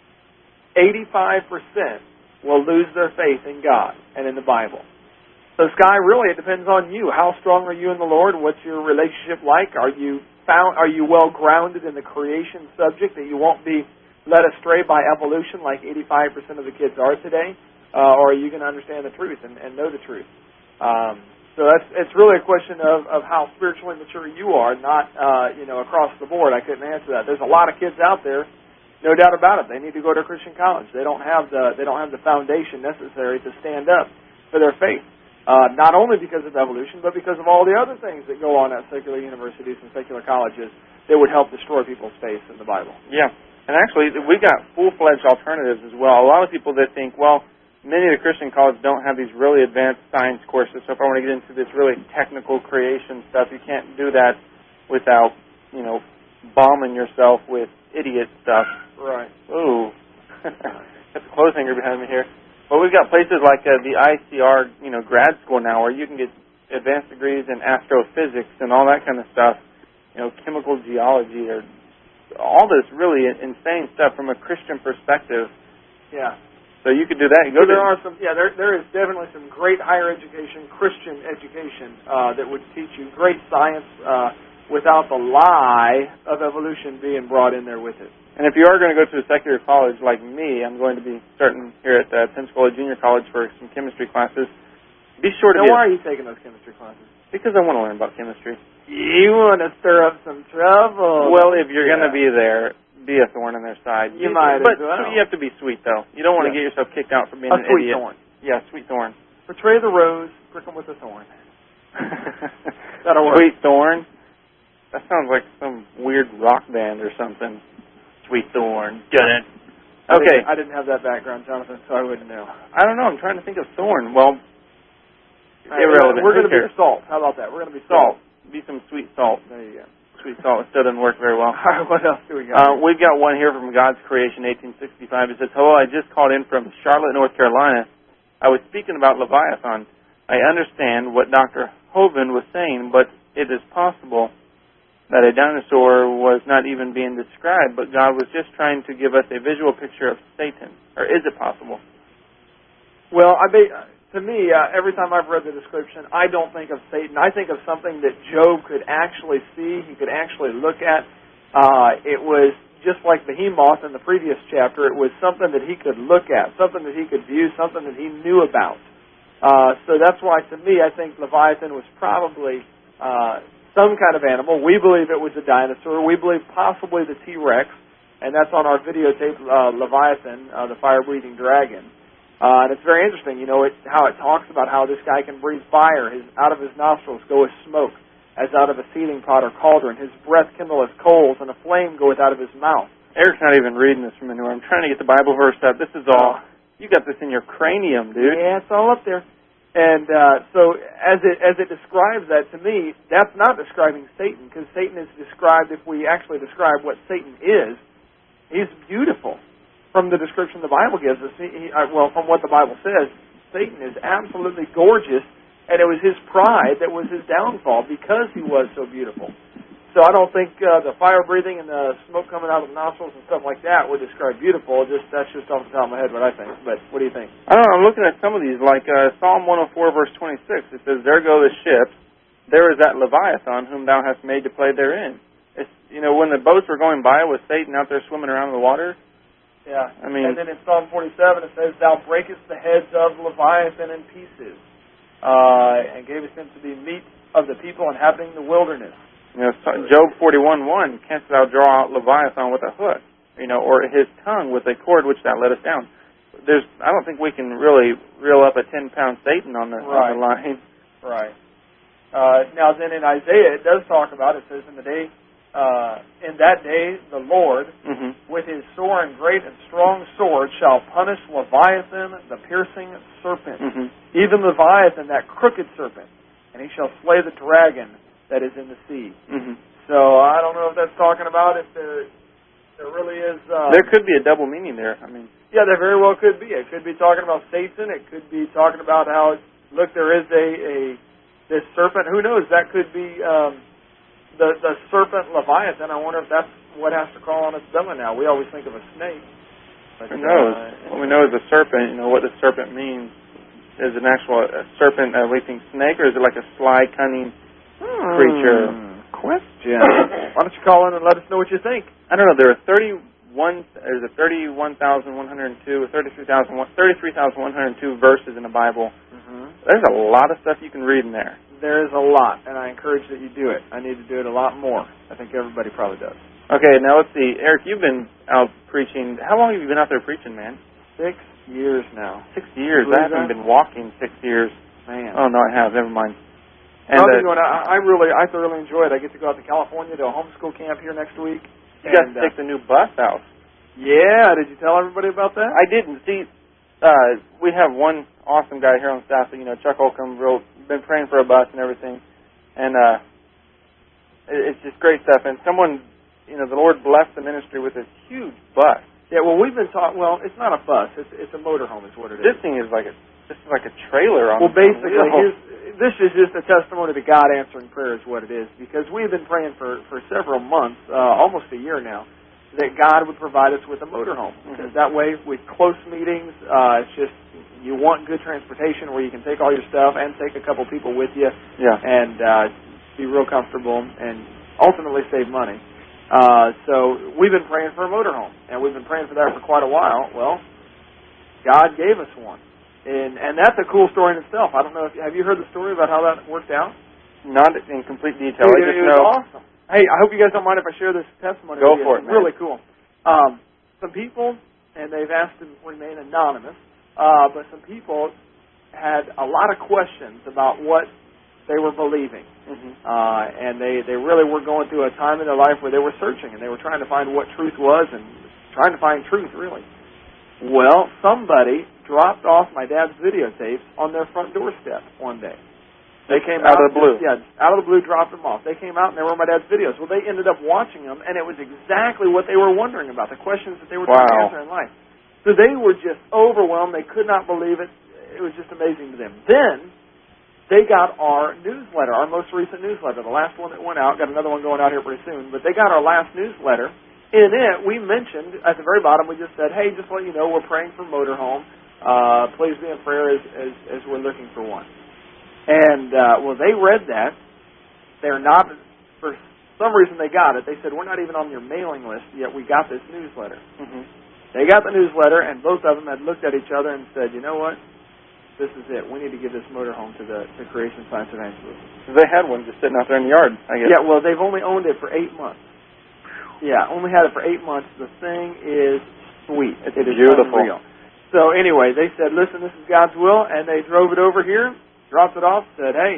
eighty-five percent will lose their faith in God and in the Bible. So, Sky, really, it depends on you. How strong are you in the Lord? What's your relationship like? Are you found? Are you well grounded in the creation subject that you won't be led astray by evolution like eighty-five percent of the kids are today? Uh, or are you going to understand the truth and, and know the truth? Um, so that's it's really a question of, of how spiritually mature you are, not uh, you know across the board. I couldn't answer that. There's a lot of kids out there, no doubt about it. They need to go to a Christian college. They don't have the they don't have the foundation necessary to stand up for their faith. Uh, not only because of evolution, but because of all the other things that go on at secular universities and secular colleges. that would help destroy people's faith in the Bible. Yeah. And actually, we got full-fledged alternatives as well. A lot of people that think, well, many of the Christian colleges don't have these really advanced science courses, so if I want to get into this really technical creation stuff, you can't do that without, you know, bombing yourself with idiot stuff. Right. Ooh. Got the clothes hanger behind me here. But we've got places like uh, the I C R, you know, grad school now where you can get advanced degrees in astrophysics and all that kind of stuff, you know, chemical geology, or all this really insane stuff from a Christian perspective. Yeah. So you could do that. You go so there to, are some, yeah, there there is definitely some great higher education, Christian education uh, that would teach you great science uh, without the lie of evolution being brought in there with it. And if you are going to go to a secular college like me, I'm going to be starting here at uh, Pensacola Junior College for some chemistry classes. Be sure to now, be... why are you taking those chemistry classes? Because I want to learn about chemistry. You want to stir up some trouble. Well, if you're yeah. going to be there, be a thorn in their side. You, you might But as well. you have to be sweet, though. You don't want to yeah. get yourself kicked out for being a an sweet idiot. thorn. Yeah, sweet thorn. Portray the rose, prick them with a thorn. That'll work. Sweet thorn? That sounds like some weird rock band or something. Sweet thorn. Get it. I Okay. Didn't, I didn't have that background, Jonathan, so I wouldn't know. I don't know. I'm trying to think of thorn. Well, right, irrelevant. We're going to be salt. How about that? We're going to be salt. salt. Be some sweet salt. There you go. Sweet salt. It still doesn't work very well. All right, what else do we got? Uh, we've got one here from God's Creation, eighteen sixty-five. It says, hello, I just called in from Charlotte, North Carolina. I was speaking about Leviathan. I understand what Doctor Hovind was saying, but it is possible that a dinosaur was not even being described, but God was just trying to give us a visual picture of Satan. Or is it possible? Well, I be, to me, uh, every time I've read the description, I don't think of Satan. I think of something that Job could actually see, he could actually look at. Uh, it was just like Behemoth in the previous chapter. It was something that he could look at, something that he could view, something that he knew about. Uh, so that's why, to me, I think Leviathan was probably uh, some kind of animal. We believe it was a dinosaur. We believe possibly the T-Rex, and that's on our videotape, uh, Leviathan, uh, the fire-breathing dragon. Uh, and it's very interesting, you know, it, how it talks about how this guy can breathe fire. His, out of his nostrils goeth smoke, as out of a seething pot or cauldron. His breath kindleth coals, and a flame goeth out of his mouth. Eric's not even reading this from anywhere. I'm trying to get the Bible verse up. This is all... You got this in your cranium, dude. Yeah, it's all up there. And uh, so as it as it describes that, to me, that's not describing Satan, because Satan is described, if we actually describe what Satan is, he's beautiful. From the description the Bible gives us, he, he, uh, well, from what the Bible says, Satan is absolutely gorgeous, and it was his pride that was his downfall, because he was so beautiful. So I don't think uh, the fire breathing and the smoke coming out of the nostrils and stuff like that would describe beautiful. Just that's just off the top of my head what I think. But what do you think? I don't know. I'm looking at some of these, like uh, Psalm one oh four, verse twenty-six. It says, "There go the ships. There is that Leviathan whom thou hast made to play therein." It's, you know, when the boats were going by, was Satan out there swimming around in the water? Yeah. I mean, and then in Psalm forty-seven it says, "Thou breakest the heads of Leviathan in pieces, uh, and gavest him to be meat of the people inhabiting the wilderness." You know, Job forty-one one, "Canst thou draw out Leviathan with a hook?" You know, or his tongue with a cord which thou lettest down. There's, I don't think we can really reel up a ten-pound Satan on the, right. on the line. Right. Uh, now then in Isaiah it does talk about, it says, in the day, uh, in that day the Lord, mm-hmm. with his sore and great and strong sword, shall punish Leviathan, the piercing serpent, mm-hmm. even Leviathan, that crooked serpent, and he shall slay the dragon that is in the sea. Mm-hmm. So I don't know if that's talking about if there, there really is... Uh, there could be a double meaning there. I mean, yeah, there very well could be. It could be talking about Satan. It could be talking about how, look, there is a, a this serpent. Who knows? That could be um, the, the serpent Leviathan. I wonder if that's what has to crawl on its belly now. We always think of a snake. But, who knows? Uh, what we know is a serpent. You know, what the serpent means. Is it an actual a serpent, a leaping snake, or is it like a sly, cunning... creature. Hmm, question. Why don't you call in and let us know what you think? I don't know. There are thirty-one. There's a thirty-one thousand one hundred two, or thirty-three thousand thirty-three thousand one hundred two verses in the Bible. Mm-hmm. There's a lot of stuff you can read in there. There is a lot, and I encourage that you do it. I need to do it a lot more. I think everybody probably does. Okay, now let's see. Eric, you've been out preaching. How long have you been out there preaching, man? Six years now. Six years. Believe I haven't that? been walking six years. Man. Oh no, I have. Never mind. And I'll uh, be going, I, I really, I thoroughly enjoy it. I get to go out to California to a homeschool camp here next week. You got and, to take uh, the new bus out. Yeah, did you tell everybody about that? I didn't. See, uh, we have one awesome guy here on staff, you know, Chuck Holcomb, wrote, been praying for a bus and everything. And uh, it, it's just great stuff. And someone, you know, the Lord blessed the ministry with this huge bus. Yeah, well, we've been taught, well, it's not a bus. It's, it's a motorhome is what it is. This thing is like a, this is like a trailer on Well, basically, on wheels. his, this is just a testimony to God answering prayer is what it is. Because we've been praying for, for several months, uh, almost a year now, that God would provide us with a motorhome. Because Mm-hmm. that way, with close meetings, uh, it's just, you want good transportation where you can take all your stuff and take a couple people with you. Yeah. And uh, be real comfortable and ultimately save money. Uh, so we've been praying for a motorhome. And we've been praying for that for quite a while. Well, God gave us one. And and that's a cool story in itself. I don't know if, have you heard the story about how that worked out? Not in complete detail. It, I just it know. was awesome. Hey, I hope you guys don't mind if I share this testimony Go with you. for it, It's man. really cool. Um, some people, and they've asked to remain anonymous, uh, but some people had a lot of questions about what they were believing. Mm-hmm. Uh, and they, they really were going through a time in their life where they were searching, and they were trying to find what truth was and trying to find truth, really. Well, somebody dropped off my dad's videotapes on their front doorstep one day. They came out out, of the blue. Yeah, out of the blue, dropped them off. They came out and they were my dad's videos. Well, they ended up watching them, and it was exactly what they were wondering about, the questions that they were trying to Wow. answer in life. So they were just overwhelmed. They could not believe it. It was just amazing to them. Then they got our newsletter, our most recent newsletter, the last one that went out. Got another one going out here pretty soon. But they got our last newsletter. In it, we mentioned, at the very bottom, we just said, hey, just to let you know, we're praying for motorhome. Uh, please be in prayer as, as, as we're looking for one. And, uh, well, they read that. They're not, for some reason they got it. They said, we're not even on your mailing list yet. We got this newsletter. Mm-hmm. They got the newsletter, and both of them had looked at each other and said, you know what? This is it. We need to give this motorhome to the to Creation Science Evangelism. They had one just sitting out there in the yard, I guess. Yeah, well, they've only owned it for eight months. Yeah, only had it for eight months. The thing is sweet. It's it is beautiful. Unreal. So anyway, they said, listen, this is God's will, and they drove it over here, dropped it off, said, hey,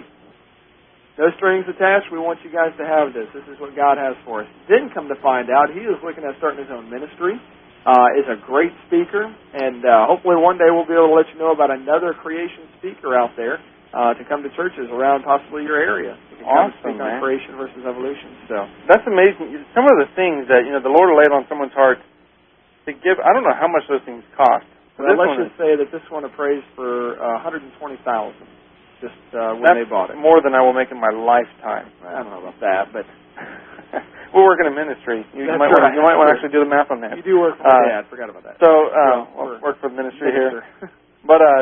no strings attached. We want you guys to have this. This is what God has for us. Didn't come to find out, he was looking at starting his own ministry. Uh, is a great speaker, and uh, hopefully one day we'll be able to let you know about another creation speaker out there uh, to come to churches around possibly your area. You can come Awesome, speak man. on creation versus evolution. So That's amazing. Some of the things that, you know, the Lord laid on someone's heart to give, I don't know how much those things cost. well, This let's one just say that this one appraised for uh, one hundred twenty thousand dollars just uh, when That's they bought it. more than I will make in my lifetime. I don't know about that, but we're working in ministry. You, you That's might want to, right. you might want to actually do the math on that. you do work for Uh, my dad. Forgot about that. So, uh, Well, well, work for the ministry Minister. here. But uh,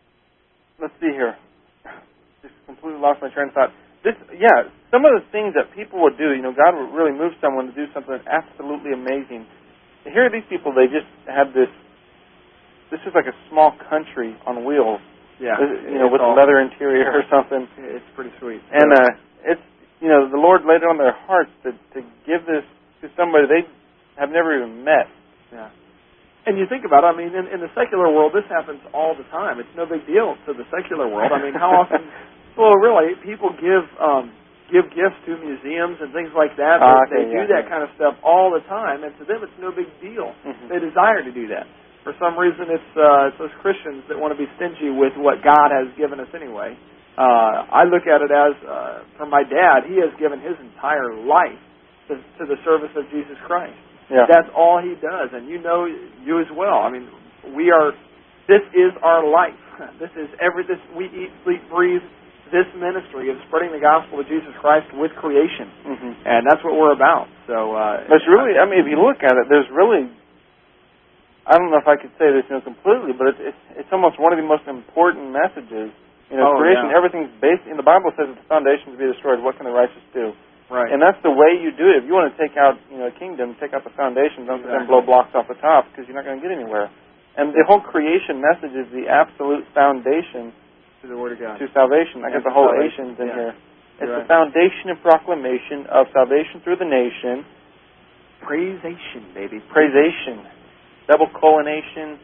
let's see here. Just completely lost my train of thought. This, yeah, some of the things that people would do, you know, God would really move someone to do something absolutely amazing. Here are these people, they just had this, this is like a small country on wheels. Yeah. You know, It's with a awesome. leather interior or something. It's pretty sweet. And uh, it's, you know, the Lord laid it on their hearts to, to give this to somebody they have never even met. Yeah. And you think about it, I mean, in, in the secular world, this happens all the time. It's no big deal to the secular world. I mean, how often, well, really, people give um, give gifts to museums and things like that. They, Ah, okay, they do yeah, that yeah. kind of stuff all the time, and to them, it's no big deal. Mhm. They desire to do that. For some reason, it's, uh, it's those Christians that want to be stingy with what God has given us anyway. Uh, I look at it as, uh, for my dad, he has given his entire life to, to the service of Jesus Christ. Yeah. That's all he does, and you know, you as well. I mean, we are, this is our life. This is every, this, we eat, sleep, breathe this ministry of spreading the gospel of Jesus Christ with creation. Mm-hmm. And that's what we're about. So, uh, There's really, I mean, if you look at it, there's really, I don't know if I could say this, you know, completely, but it's, it's, it's almost one of the most important messages. You know, Oh, creation, yeah. everything's based, in the Bible says that the foundation to be destroyed, what can the righteous do? Right. And that's the way you do it. If you want to take out, you know, a kingdom, take out the foundation, don't Exactly. then blow blocks off the top, because you're not going to get anywhere. And the whole creation message is the absolute foundation to the Word of God. to salvation. I And got the to whole salvation, Asians in yeah. here. It's You're the right. foundation and proclamation of salvation through the nation. Praisation, baby. Praisation. Double colonation.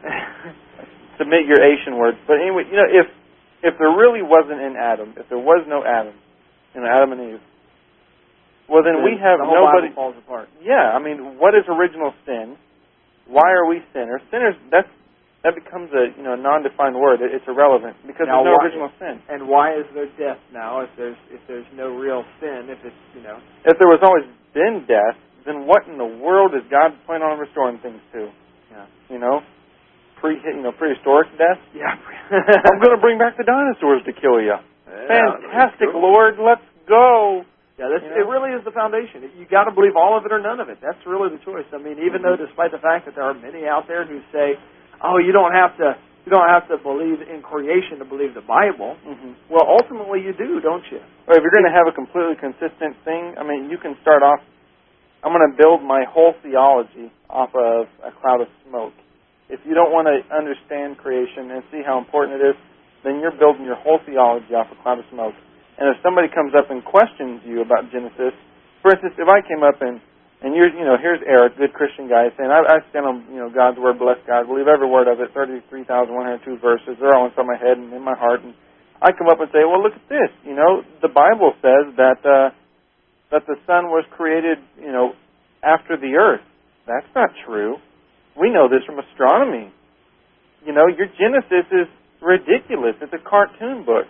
Submit your Asian words. But anyway, you know, if if there really wasn't an Adam, if there was no Adam, You know, Adam and Eve. Well, then, then we have the whole nobody. Bible falls apart. Yeah, I mean, what is original sin? Why are we sinners? Sinners. That's that becomes a you know non-defined word. It's irrelevant because now, there's no why, original sin. And why is there death now? If there's if there's no real sin, if it's you know. If there was always been death, then what in the world is God planning on restoring things to? Yeah. You know, pre you know prehistoric death. Yeah. I'm going to bring back the dinosaurs to kill you. Yeah, fantastic, Lord. Let's go. Yeah, that's, you know? It really is the foundation. You got to believe all of it or none of it. That's really the choice. I mean, even mm-hmm. though, despite the fact that there are many out there who say, "Oh, you don't have to, you don't have to believe in creation to believe the Bible." Mm-hmm. Well, ultimately, you do, don't you? Well, if you're going to have a completely consistent thing, I mean, you can start off. I'm going to build my whole theology off of a cloud of smoke. If you don't want to understand creation and see how important it is, then you're building your whole theology off a cloud of smoke. And if somebody comes up and questions you about Genesis, for instance, if I came up and, and you're, you know, here's Eric, good Christian guy, saying, I, I stand on, you know, God's Word, bless God, believe every word of it, thirty-three thousand one hundred two verses, they're all inside my head and in my heart, and I come up and say, well, look at this, you know, the Bible says that, uh, that the sun was created, you know, after the earth. That's not true. We know this from astronomy. You know, your Genesis is ridiculous. It's a cartoon book.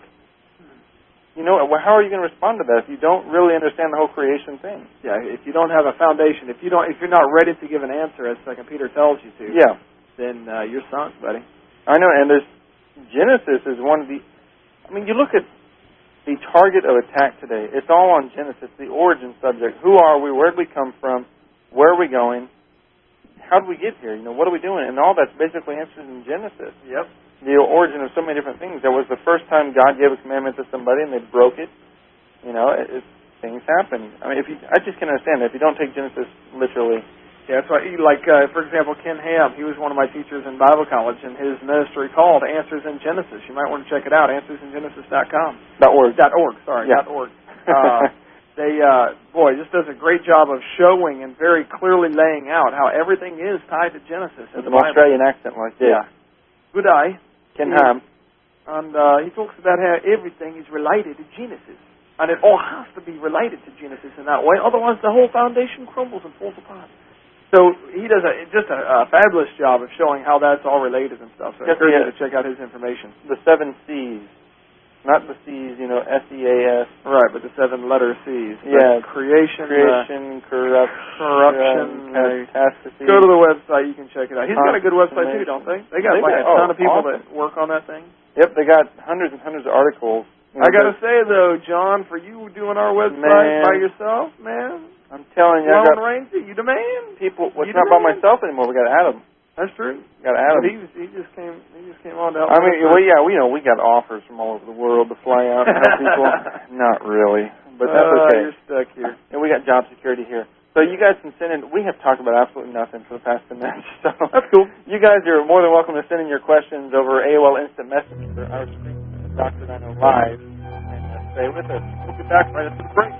You know, how are you going to respond to that if you don't really understand the whole creation thing? Yeah, if you don't have a foundation, if you don't, if you're not ready to give an answer, as Second Peter tells you to, yeah, then uh, you're sunk, buddy. I know, and there's Genesis is one of the. I mean, you look at the target of attack today. It's all on Genesis, the origin subject. Who are we? Where did we come from? Where are we going? How did we get here? You know, what are we doing? And all that's basically answered in Genesis. Yep. The origin of so many different things. That was the first time God gave a commandment to somebody and they broke it. You know, it, it, things happen. I mean, if you, I just can understand that if you don't take Genesis literally. Yeah, that's why, like, uh, for example, Ken Ham, he was one of my teachers in Bible college, and his ministry called Answers in Genesis. You might want to check it out, answers in genesis dot com. Dot org. Dot org, sorry, yeah. dot org. Uh, they, uh, boy, just does a great job of showing and very clearly laying out how everything is tied to Genesis. With an Australian accent like this. Yeah. Good eye. Ken Ham. And uh, he talks about how everything is related to Genesis. And it all has to be related to Genesis in that way. Otherwise, the whole foundation crumbles and falls apart. So he does a, just a, a fabulous job of showing how that's all related and stuff. So I encourage you to check out his information. The seven C's. Not the C's, you know, S E A S. Right, but the seven letter C's. Yeah. Creation. Creation, uh, corrupt, corruption. Uh, catastrophe. Go to the website. You can check it out. He's got a good website, too, don't they? They got they like got, a ton oh, of people awesome. that work on that thing. Yep, they got hundreds and hundreds of articles. You know, I got to say, though, John, for you doing our website man, by yourself, man. I'm telling you, Lone I got Ranger, you demand. people. Well, it's you not demand. by myself anymore. We got Adam. That's true. Got Adam. But he, he just came. He just came on to help. I mean, well, yeah, we you know we got offers from all over the world to fly out and help people. Not really, but that's uh, okay. You're stuck here, and we got job security here. So you guys can send in. We have talked about absolutely nothing for the past ten minutes. So that's cool. You guys are more than welcome to send in your questions over A O L Instant Messenger. Our screen, Doctor Dino Live, and uh, stay with us. We'll be back right after the break.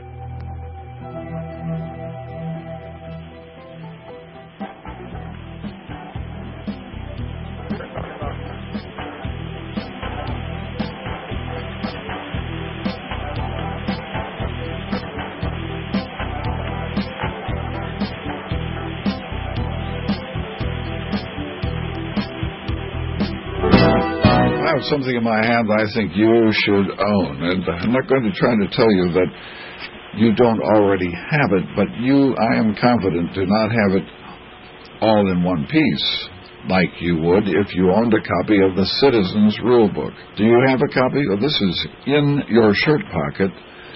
I have something in my hand that I think you should own, and I'm not going to try to tell you that you don't already have it, but you, I am confident, do not have it all in one piece, like you would if you owned a copy of the Citizen's Rule Book. Do you have a copy? Well, this is in your shirt pocket,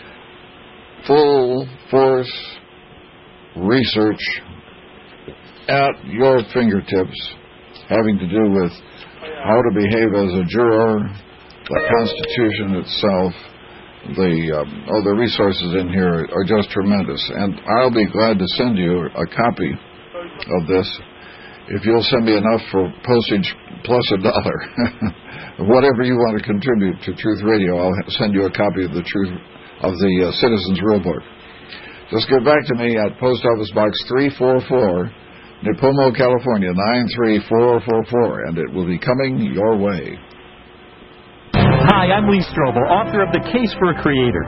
full force research at your fingertips, having to do with how to behave as a juror, the Constitution itself, the um, oh, the resources in here are just tremendous. And I'll be glad to send you a copy of this if you'll send me enough for postage plus a dollar. Whatever you want to contribute to Truth Radio, I'll send you a copy of the Truth of the uh, Citizen's Rule Book. Just get back to me at Post Office Box three forty-four, Nipomo, California, nine three four four four, and it will be coming your way. Hi, I'm Lee Strobel, author of The Case for a Creator.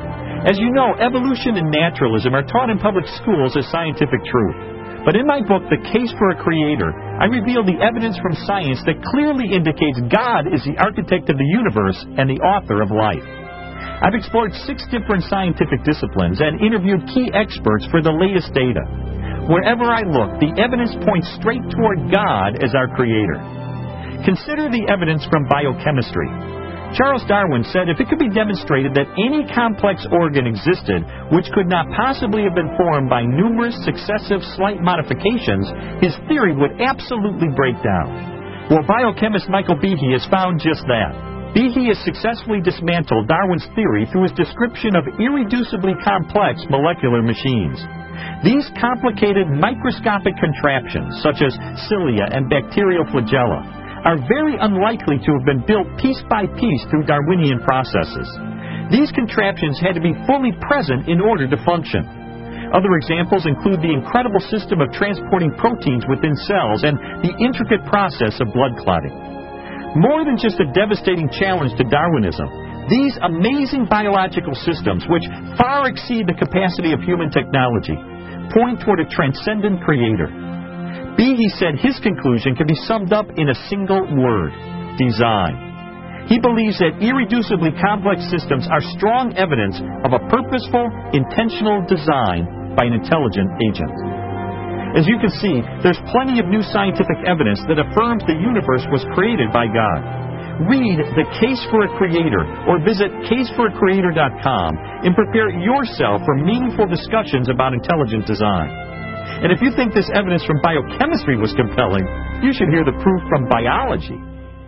As you know, evolution and naturalism are taught in public schools as scientific truth. But in my book, The Case for a Creator, I reveal the evidence from science that clearly indicates God is the architect of the universe and the author of life. I've explored six different scientific disciplines and interviewed key experts for the latest data. Wherever I look, the evidence points straight toward God as our creator. Consider the evidence from biochemistry. Charles Darwin said if it could be demonstrated that any complex organ existed which could not possibly have been formed by numerous successive slight modifications, his theory would absolutely break down. Well, biochemist Michael Behe has found just that. Behe has successfully dismantled Darwin's theory through his description of irreducibly complex molecular machines. These complicated microscopic contraptions, such as cilia and bacterial flagella, are very unlikely to have been built piece by piece through Darwinian processes. These contraptions had to be fully present in order to function. Other examples include the incredible system of transporting proteins within cells and the intricate process of blood clotting. More than just a devastating challenge to Darwinism, these amazing biological systems, which far exceed the capacity of human technology, point toward a transcendent creator. Behe said his conclusion can be summed up in a single word: design. He believes that irreducibly complex systems are strong evidence of a purposeful, intentional design by an intelligent agent. As you can see, there's plenty of new scientific evidence that affirms the universe was created by God. Read The Case for a Creator or visit case for a creator dot com and prepare yourself for meaningful discussions about intelligent design. And if you think this evidence from biochemistry was compelling, you should hear the proof from biology.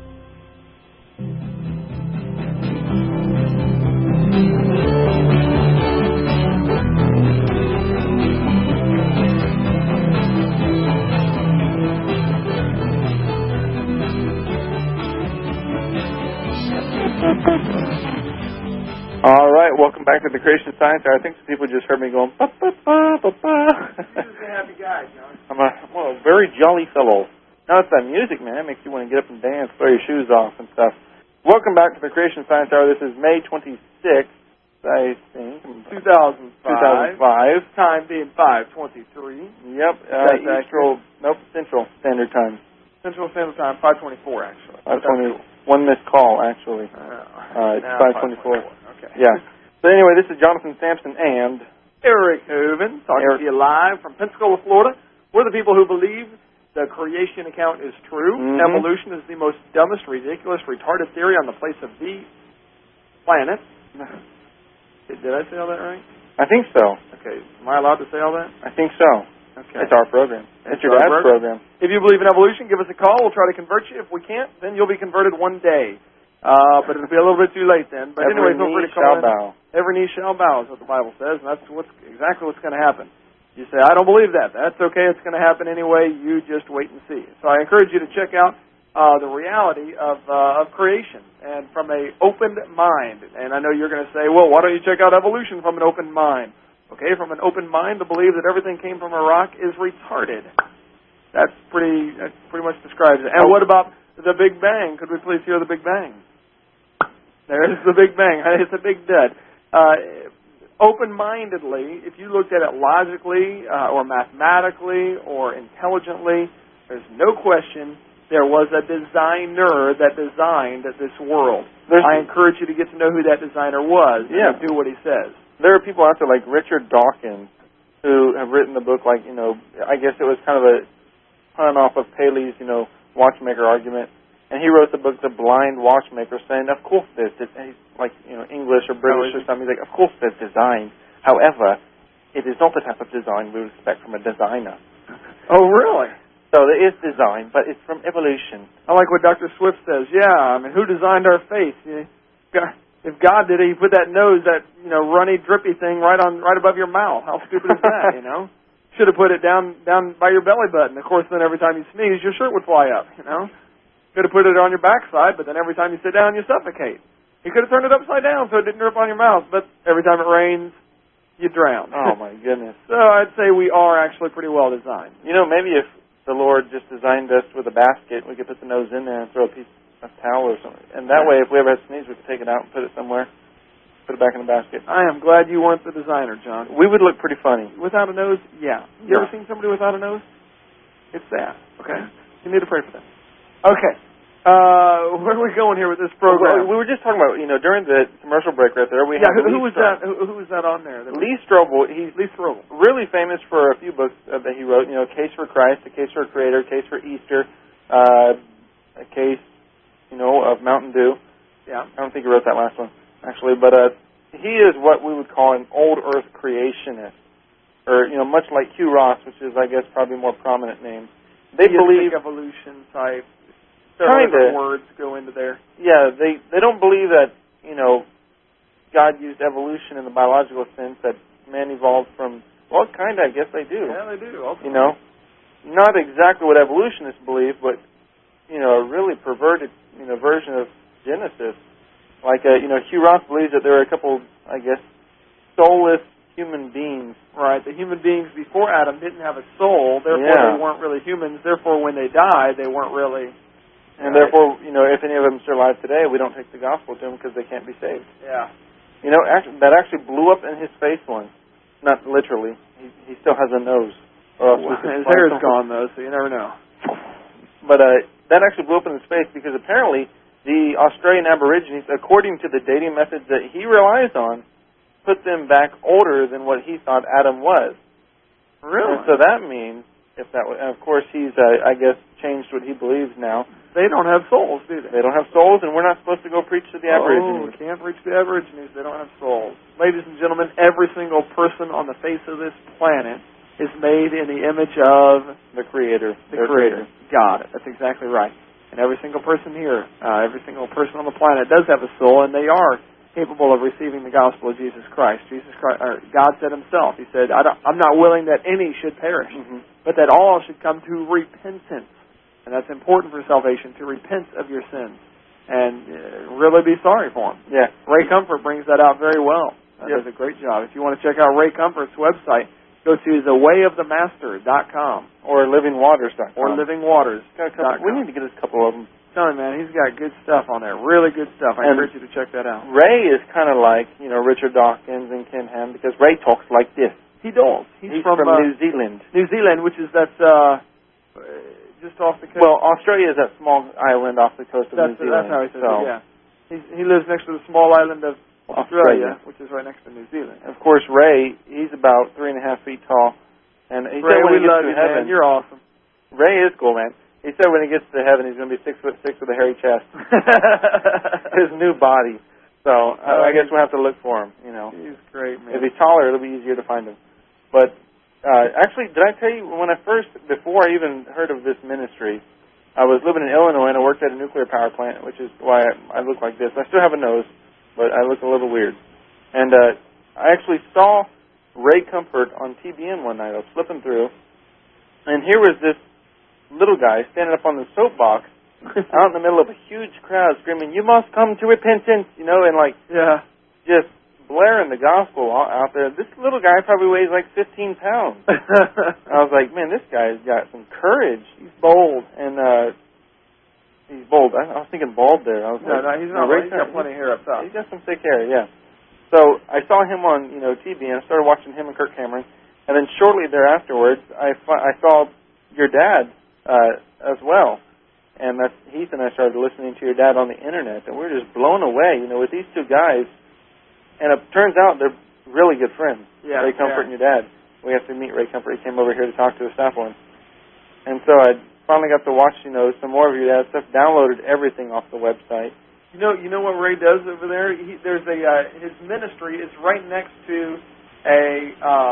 All right, welcome back to the Creation Science Hour. I think some people just heard me going, ba ba ba ba ba. You're a happy guy, John. I'm a, well, a very jolly fellow. Now, it's that music, man. It makes you want to get up and dance, throw your shoes off and stuff. Welcome back to the Creation Science Hour. This is May twenty-sixth, I think. two thousand five. two thousand five. Time being five twenty-three. Yep. Uh, Central, nope, Central Standard Time. Central Standard Time, five twenty-four, actually. five twenty, one missed call, actually. Uh, uh, it's five twenty-four. Okay. Yeah. So anyway, this is Jonathan Sampson and Eric Hooven, talking Eric. to you live from Pensacola, Florida. We're the people who believe the creation account is true. Mm-hmm. Evolution is the most dumbest, ridiculous, retarded theory on the face of the planet. Did, did I say all that right? I think so. Okay. Am I allowed to say all that? I think so. Okay. It's our program. It's, It's your our dad's program. program. If you believe in evolution, give us a call. We'll try to convert you. If we can't, then you'll be converted one day. Uh, but it'll be a little bit too late then. But Every anyway, feel free knee to call shall in. bow. Every knee shall bow is what the Bible says, and that's what's exactly what's going to happen. You say, I don't believe that. That's okay. It's going to happen anyway. You just wait and see. So I encourage you to check out uh, the reality of uh, of creation and from a open mind. And I know you're going to say, well, why don't you check out evolution from an open mind? Okay, from an open mind to believe that everything came from a rock is retarded. That's pretty. That pretty much describes it. And what about the Big Bang? Could we please hear the Big Bang? There's the Big Bang. It's a big dud. Uh, open-mindedly, if you looked at it logically uh, or mathematically or intelligently, there's no question there was a designer that designed this world. There's I encourage you to get to know who that designer was yeah. and do what he says. There are people out there like Richard Dawkins who have written the book like, you know, I guess it was kind of a pun off of Paley's, you know, watchmaker argument. And he wrote the book, The Blind Watchmaker, saying, of course there's, he's like, you know, English or British or something. He's like, of course there's design. However, it is not the type of design we would expect from a designer. Oh, really? So there is design, but it's from evolution. I like what Doctor Swift says. Yeah, I mean, who designed our face? You know, if God did it, he put that nose, that, you know, runny, drippy thing right on, right above your mouth. How stupid is that, you know? Should have put it down, down by your belly button. Of course, then every time you sneeze, your shirt would fly up, you know? Could have put it on your backside, but then every time you sit down, you suffocate. He could have turned it upside down so it didn't drip on your mouth, but every time it rains, you drown. Oh, my goodness. So I'd say we are actually pretty well designed. You know, maybe if the Lord just designed us with a basket, we could put the nose in there and throw a piece of towel or something. And that way, if we ever had to sneeze, we could take it out and put it somewhere. put it back in the basket. I am glad you weren't the designer, John. We would look pretty funny. Without a nose, yeah. You Yeah. ever seen somebody without a nose? It's sad. Okay. You need to pray for them. Okay. Uh, where are we going here with this program? Well, we were just talking about, you know, during the commercial break right there, we yeah, had who, Lee who was Strobel. that? Who, who was that on there? That Lee Strobel. He's Lee Strobel. really famous for a few books uh, that he wrote. You know, Case for Christ, A Case for a Creator, Case for Easter, uh, a case, you know, of Mountain Dew. Yeah. I don't think he wrote that last one, actually, but uh, he is what we would call an old Earth creationist, or you know, much like Hugh Ross, which is, I guess, probably a more prominent name. They Theistic believe evolution type. Kind of of words go into there. Yeah, they they don't believe that, you know, God used evolution in the biological sense, that man evolved from, well, kind of, I guess they do. Yeah, they do. Ultimately. You know, not exactly what evolutionists believe, but, you know, a really perverted, you know, version of Genesis. Like, uh, you know, Hugh Ross believes that there are a couple, I guess, soulless human beings. Right, the human beings before Adam didn't have a soul, therefore Yeah. they weren't really humans, therefore when they died, they weren't really... And right. therefore, you know, if any of them are still alive today, we don't take the gospel to them because they can't be saved. Yeah. You know, actually, that actually blew up in his face once. Not literally. He, he still has a nose. Or else we Well, could his find hair's some- gone, though, so you never know. But uh, that actually blew up in his face because apparently the Australian Aborigines, according to the dating methods that he relies on, put them back older than what he thought Adam was. Really? And so that means, if that, was, and of course he's, uh, I guess, changed what he believes now. They don't have souls, do they? They don't have souls, and we're not supposed to go preach to the Oh, Aborigines. can't reach the Aborigines. They don't have souls. Ladies and gentlemen, every single person on the face of this planet is made in the image of the Creator. The Creator. God. That's exactly right. And every single person here, uh, every single person on the planet does have a soul, and they are capable of receiving the gospel of Jesus Christ. Jesus Christ, or God said himself, he said, I don't, I'm not willing that any should perish, Mm-hmm. but that all should come to repentance. And that's important for salvation, to repent of your sins and uh, really be sorry for them. Yeah. Ray Comfort brings that out very well. Uh, Yep. Does a great job. If you want to check out Ray Comfort's website, go to the way of the master dot com Or living waters dot com. or living waters dot com. We need to get us a couple of them. Tell him, man, he's got good stuff on there. Really good stuff. I And encourage you to check that out. Ray is kind of like, you know, Richard Dawkins and Ken Ham, because Ray talks like this. He does. He's, He's from, from uh, New Zealand. New Zealand, which is that uh, just off the coast. Well, Australia is that small island off the coast of that's, New Zealand. that's how he says so. it, yeah. He's, he lives next to the small island of Australia, Australia. which is right next to New Zealand. Of course, Ray, he's about three and a half feet tall. And he Ray, said when we he gets love to you, heaven, man. You're awesome. Ray is cool, man. He said when he gets to heaven, he's going to be six foot six with a hairy chest. His new body. So uh, I guess we'll have to look for him. You know, He's great, man. if he's taller, it'll be easier to find him. But uh, actually, did I tell you when I first, before I even heard of this ministry, I was living in Illinois and I worked at a nuclear power plant, which is why I, I look like this. I still have a nose, but I look a little weird. And uh, I actually saw Ray Comfort on T B N one night. I was flipping through, and here was this little guy standing up on the soapbox out in the middle of a huge crowd screaming, "You must come to repentance," you know, and like yeah, just blaring the gospel out there. This little guy probably weighs like fifteen pounds. I was like, man, this guy's got some courage. He's bold, and uh, he's bold. I, I was thinking bald there. I was no, like, no, he's not. Ray He's got Comfort- plenty of hair up top. He's got some thick hair, yeah. So I saw him on, you know, T V, and I started watching him and Kirk Cameron. And then shortly thereafterwards, I, I saw your dad uh, as well. And that's, Heath and I started listening to your dad on the Internet, and we were just blown away, you know, with these two guys. And it turns out they're really good friends, Yeah, Ray Comfort yeah. and your dad. We have to meet Ray Comfort. He came over here to talk to us staff once. And so I finally got to watch, you know, some more of your dad's stuff, downloaded everything off the website. You know, you know what Ray does over there? He, there's a uh, his ministry is right next to a um,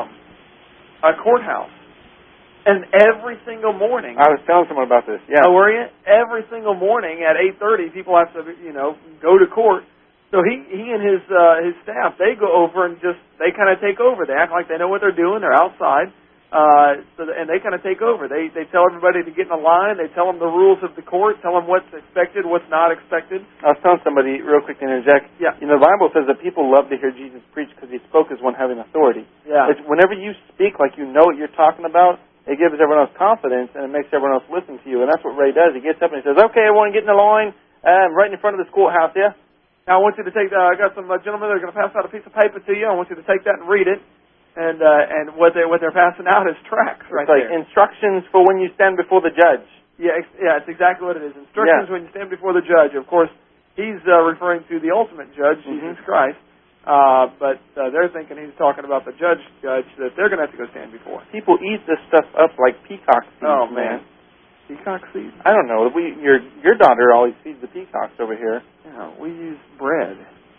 a courthouse, and every single morning. I was telling someone about this. Yeah. Oh, were you? Every single morning at eight thirty, people have to, you know, go to court. So he he and his uh, his staff, they go over and just they kind of take over. They act like they know what they're doing. They're outside. Uh, so the, and they kind of take over. They they tell everybody to get in a line. They tell them the rules of the court. Tell them what's expected, what's not expected. I was telling somebody real quick to interject. Yeah. You know, the Bible says that people love to hear Jesus preach because he spoke as one having authority. Yeah. It's whenever you speak like you know what you're talking about, it gives everyone else confidence and it makes everyone else listen to you. And that's what Ray does. He gets up and he says, "Okay, everyone, get in the line. Um, right in front of this courthouse here." Now I want you to take. Uh, I got some uh, gentlemen that are going to pass out a piece of paper to you. I want you to take that and read it. And uh, and what they what they're passing out is tracts right it's like there. Instructions for when you stand before the judge. Yeah, ex- yeah, it's exactly what it is. Instructions Yeah. when you stand before the judge. Of course, he's uh, referring to the ultimate judge, Mm-hmm. Jesus Christ. Uh, but uh, they're thinking he's talking about the judge, judge that they're going to have to go stand before. People eat this stuff up like peacock seeds, Oh man. Peacock seeds. I don't know. We your your daughter always feeds the peacocks over here. Yeah, we use bread.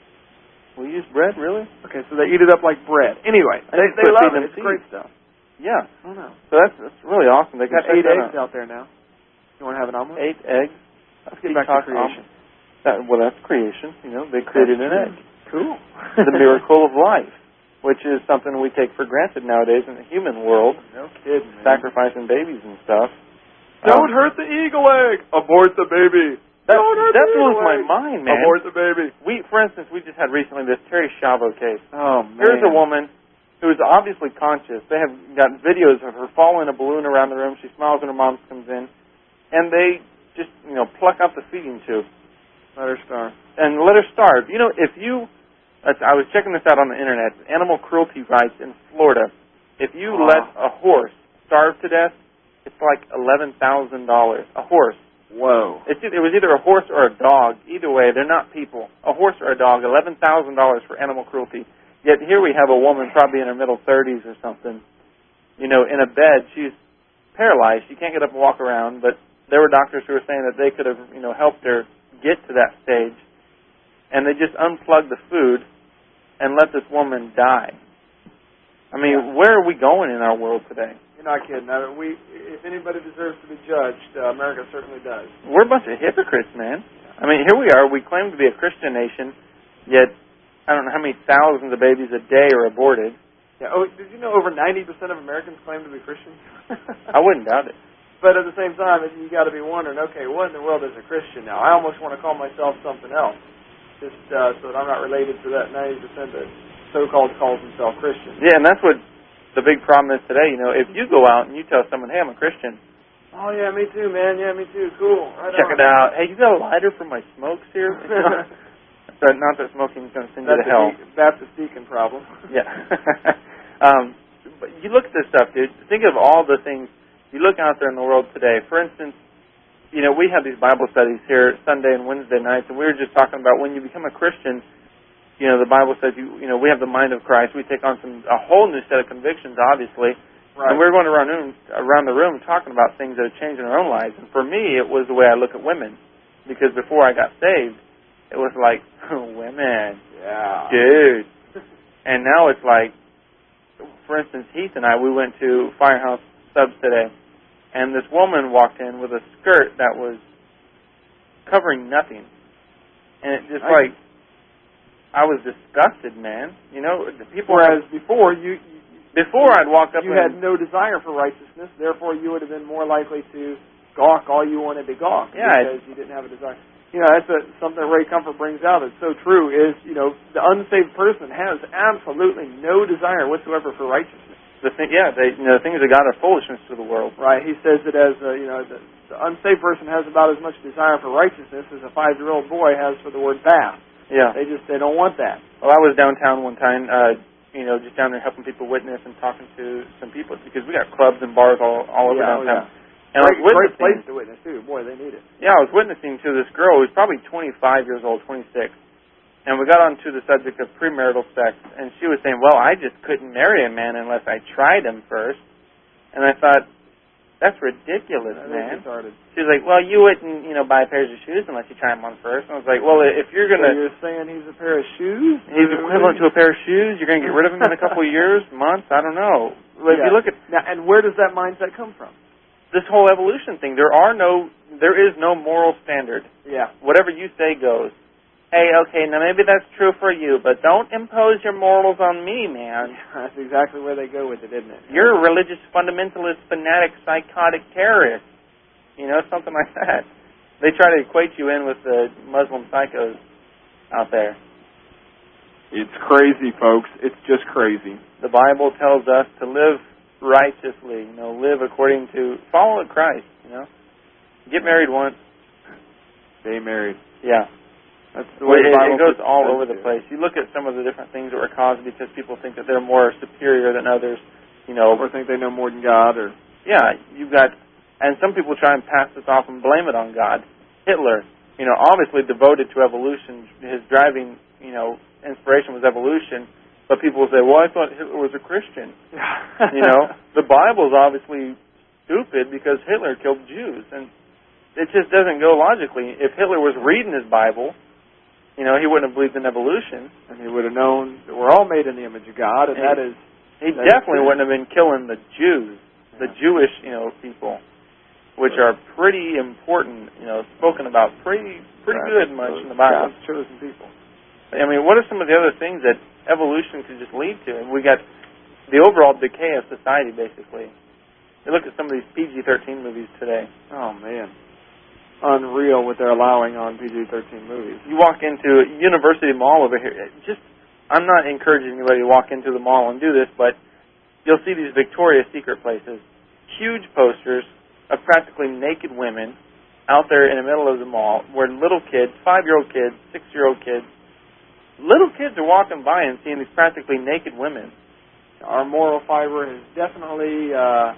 We use bread, really? Okay, so they eat it up like bread. Anyway, I they, just they quit love feeding it. them It's great seeds. stuff. Yeah. Oh no. So that's that's really awesome. They Got can check eight that eggs out. out there now. You want to have an omelet? Eight eggs. Let's get back to Peacock creation. omelet. That, well, that's creation. You know, they created an egg. Cool. The miracle of life, which is something we take for granted nowadays in the human world. No kidding, man. Sacrificing babies and stuff. Don't Um, hurt the eagle egg. Abort the baby. That, Don't hurt that the blows eagle my egg. mind, man. Abort the baby. We, for instance, we just had recently this Terry Schiavo case. Oh, man. Here's a woman who is obviously conscious. They have got videos of her following a balloon around the room. She smiles when her mom comes in. And they just, you know, pluck out the feeding tube. Let her starve. And let her starve. You know, if you... I was checking this out on the Internet. Animal cruelty rights in Florida. If you Wow. let a horse starve to death, it's like eleven thousand dollars. A horse. Whoa. It's, it was either a horse or a dog. Either way, they're not people. A horse or a dog, eleven thousand dollars for animal cruelty. Yet here we have a woman probably in her middle thirties or something, you know, in a bed. She's paralyzed. She can't get up and walk around, but there were doctors who were saying that they could have, you know, helped her get to that stage. And they just unplugged the food and let this woman die. I mean, where are we going in our world today? You're not kidding. I mean, we, if anybody deserves to be judged, uh, America certainly does. We're a bunch of hypocrites, man. I mean, here we are. We claim to be a Christian nation, yet I don't know how many thousands of babies a day are aborted. Yeah. Oh, did you know over ninety percent of Americans claim to be Christians? I wouldn't doubt it. But at the same time, you got to be wondering, okay, what in the world is a Christian now? I almost want to call myself something else, just uh, so that I'm not related to that ninety percent that so-called calls himself Christian. Yeah, and that's what the big problem is today. You know, if you go out and you tell someone, hey, I'm a Christian. Oh, yeah, me too, man. Yeah, me too. Cool. Right Check on. it out. Hey, you got a lighter for my smokes here? But not that smoking is going to send you That's to hell. a de- Baptist deacon problem. Yeah. um, but you look at this stuff, dude. Think of all the things you look out there in the world today. For instance, you know, we have these Bible studies here Sunday and Wednesday nights, and we were just talking about when you become a Christian, you know, the Bible says, you, you know, we have the mind of Christ. We take on some a whole new set of convictions, obviously. Right. And we're going around, room, around the room talking about things that have changed in our own lives. And for me, it was the way I look at women. Because before I got saved, it was like, women, Yeah. dude. And now it's like, for instance, Heath and I, we went to Firehouse Subs today, and this woman walked in with a skirt that was covering nothing. And it just I like, I was disgusted, man. You know, the people... Whereas before, you... you Before I'd walk up you and... had no desire for righteousness, therefore you would have been more likely to gawk all you wanted to gawk Yeah, because you didn't have a desire. You know, that's a, something that Ray Comfort brings out that's so true is, you know, the unsaved person has absolutely no desire whatsoever for righteousness. The thing, yeah, they, you know, the things of God are foolishness to the world. Right. He says that as, uh, you know, the, the unsaved person has about as much desire for righteousness as a five-year-old boy has for the word bath. Yeah. They just, they don't want that. Well, I was downtown one time, uh, you know, just down there helping people witness and talking to some people because we got clubs and bars all, all over Yeah, downtown. yeah. And I was Great, great witnessing, place to witness, too. Boy, they need it. yeah, I was witnessing to this girl who's probably twenty-five years old, twenty-six. And we got onto the subject of premarital sex, and she was saying, well, I just couldn't marry a man unless I tried him first. And I thought, that's ridiculous, That man. is retarded. She was like, well, you wouldn't, you know, buy pairs of shoes unless you try them on first. And I was like, well, if you're going So to... you're saying he's a pair of shoes? He's equivalent to a pair of shoes. You're going to get rid of him in a couple of years, months. I don't know. But if Yeah. you look at Now, and where does that mindset come from? this whole evolution thing, there are no, there is no moral standard. Yeah. Whatever you say goes. Hey, okay, now maybe that's true for you, but don't impose your morals on me, man. That's exactly where they go with it, isn't it? You're a religious fundamentalist, fanatic, psychotic terrorist. You know, something like that. They try to equate you in with the Muslim psychos out there. It's crazy, folks. It's just crazy. The Bible tells us to live righteously, you know, live according to, follow Christ, you know. Get married once. Stay married. Yeah. That's the way well, the Bible it, it goes all says over to. the place. You look at some of the different things that were caused because people think that they're more superior than others, you know. Or think they know more than God, or... Yeah, you've got... And some people try and pass this off and blame it on God. Hitler, you know, obviously devoted to evolution. His driving, you know, inspiration was evolution. But people will say, well, I thought Hitler was a Christian. You know, the Bible's obviously stupid because Hitler killed Jews. And it just doesn't go logically. If Hitler was reading his Bible, you know, he wouldn't have believed in evolution. And he would have known that we're all made in the image of God, and, and that is... He that definitely is wouldn't have been killing the Jews, yeah. the Jewish, you know, people, which are pretty important, you know, spoken about pretty pretty right. good much in the Bible. God's chosen people. I mean, what are some of the other things that evolution could just lead to? And we got the overall decay of society, basically. You look at some of these P G thirteen movies today. Oh, man. Unreal what they're allowing on P G thirteen movies. You walk into a University Mall over here. Just, I'm not encouraging anybody to walk into the mall and do this, but you'll see these Victoria's Secret places. Huge posters of practically naked women out there in the middle of the mall where little kids, five-year-old kids, six-year-old kids, little kids are walking by and seeing these practically naked women. Our moral fiber has definitely uh,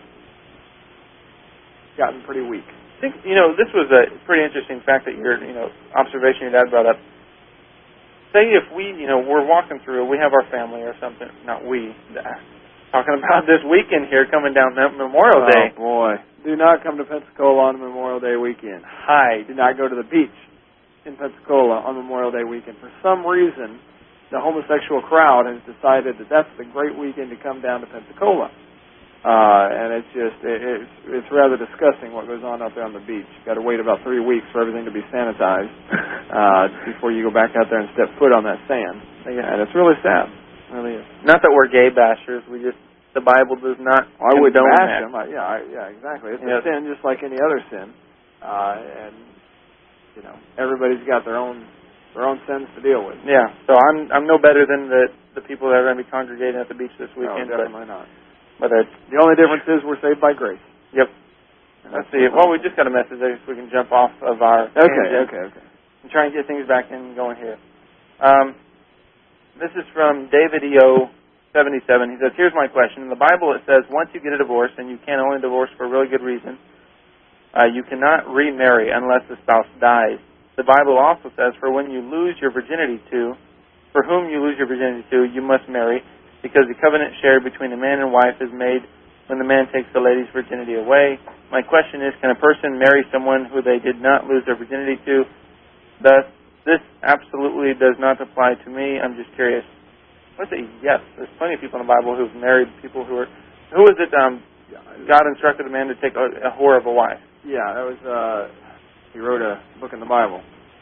gotten pretty weak. I think, you know, this was a pretty interesting fact that your, you know, observation your dad brought up. Say if we, you know, we're walking through, we have our family or something, not we, talking about this weekend here coming down Memorial Day. Oh, boy. Do not come to Pensacola on Memorial Day weekend. Hide. Do not go to the beach in Pensacola on Memorial Day weekend. For some reason, the homosexual crowd has decided that that's the great weekend to come down to Pensacola. Uh, and it's just, it, it's, it's rather disgusting what goes on out there on the beach. You've got to wait about three weeks for everything to be sanitized uh, before you go back out there and step foot on that sand. And it's really sad. It really is. Not that we're gay bashers. We just, the Bible does not I wouldn't condone bash that. them. I, yeah, I, yeah, exactly. It's yes. a sin just like any other sin. Uh, and, you know, everybody's got their own their own sins to deal with. Yeah, so I'm I'm no better than the, the people that are going to be congregating at the beach this weekend. No, definitely but, not. But it's, the only difference is we're saved by grace. Yep. Let's see. Well, we just got a message there, so we can jump off of our. Okay, tangent okay, okay. And try and get things back in going here. Um, this is from David E O seventy-seven. He says, "Here's my question. In the Bible, it says once you get a divorce, and you can only divorce for a really good reason, uh, you cannot remarry unless the spouse dies. The Bible also says, for when you lose your virginity to, for whom you lose your virginity to, you must marry, because the covenant shared between the man and wife is made when the man takes the lady's virginity away. My question is, can a person marry someone who they did not lose their virginity to? Thus, this absolutely does not apply to me. I'm just curious." Let's say yes. There's plenty of people in the Bible who've married people who are... Who is it um, God instructed a man to take a, a whore of a wife? Yeah, that was... Uh, he wrote a book in the Bible.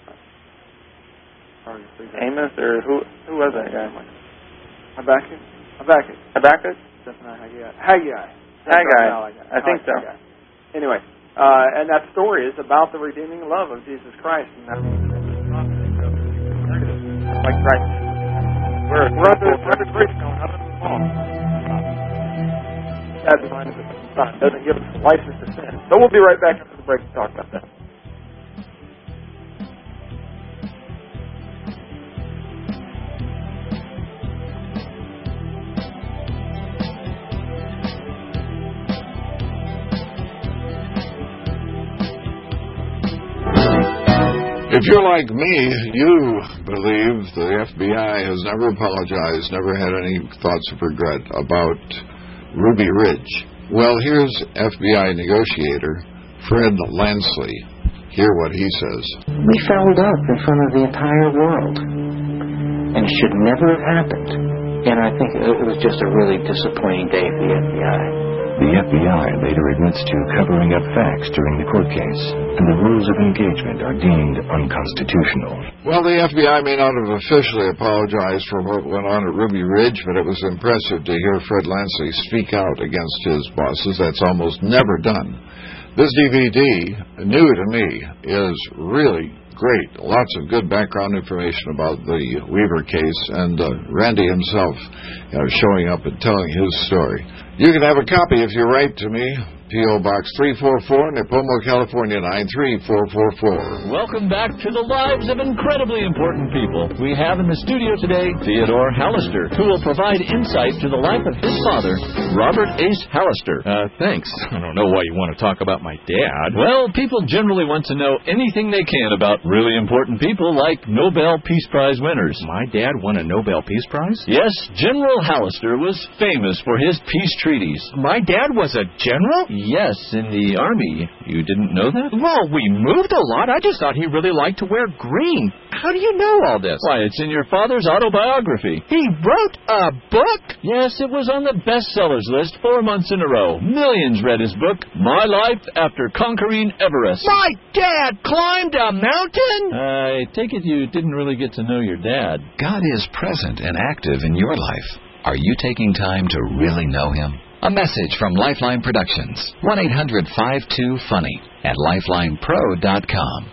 Amos, or who Who was that guy? Habakkuk? Habakkuk. Habakkuk? Haggai. Haggai. Haggai. I think so. Haggai. Anyway, uh, and that story is about the redeeming love of Jesus Christ. And that's like Christ. We're, we're under, we're under grace going up in the fall. That design doesn't give us license to sin. So we'll be right back after the break to talk about that. If you're like me, you believe the F B I has never apologized, never had any thoughts of regret about Ruby Ridge. Well, here's F B I negotiator Fred Lansley. Hear what he says. We fouled up in front of the entire world, and it should never have happened. And I think it was just a really disappointing day for the F B I. The F B I later admits to covering up facts during the court case, and the rules of engagement are deemed unconstitutional. Well, the F B I may not have officially apologized for what went on at Ruby Ridge, but it was impressive to hear Fred Lansley speak out against his bosses. That's almost never done. This D V D, new to me, is really great. Lots of good background information about the Weaver case, and uh, Randy himself, you know, showing up and telling his story. You can have a copy if you write to me, P O. Box three forty-four, Nipomo, California, nine three four four four. Welcome back to the lives of incredibly important people. We have in the studio today Theodore Hallister, who will provide insight to the life of his father, Robert Ace Hallister. Uh, thanks. I don't know why you want to talk about my dad. Well, people generally want to know anything they can about really important people like Nobel Peace Prize winners. My dad won a Nobel Peace Prize? Yes, General Hallister was famous for his peace treaties. My dad was a general? Yes, in the Army. You didn't know that? Well, we moved a lot. I just thought he really liked to wear green. How do you know all this? Why, it's in your father's autobiography. He wrote a book? Yes, it was on the bestsellers list four months in a row. Millions read his book, My Life After Conquering Everest. My dad climbed a mountain? I take it you didn't really get to know your dad. God is present and active in your life. Are you taking time to really know Him? A message from Lifeline Productions. one eight hundred five two funny at lifeline pro dot com.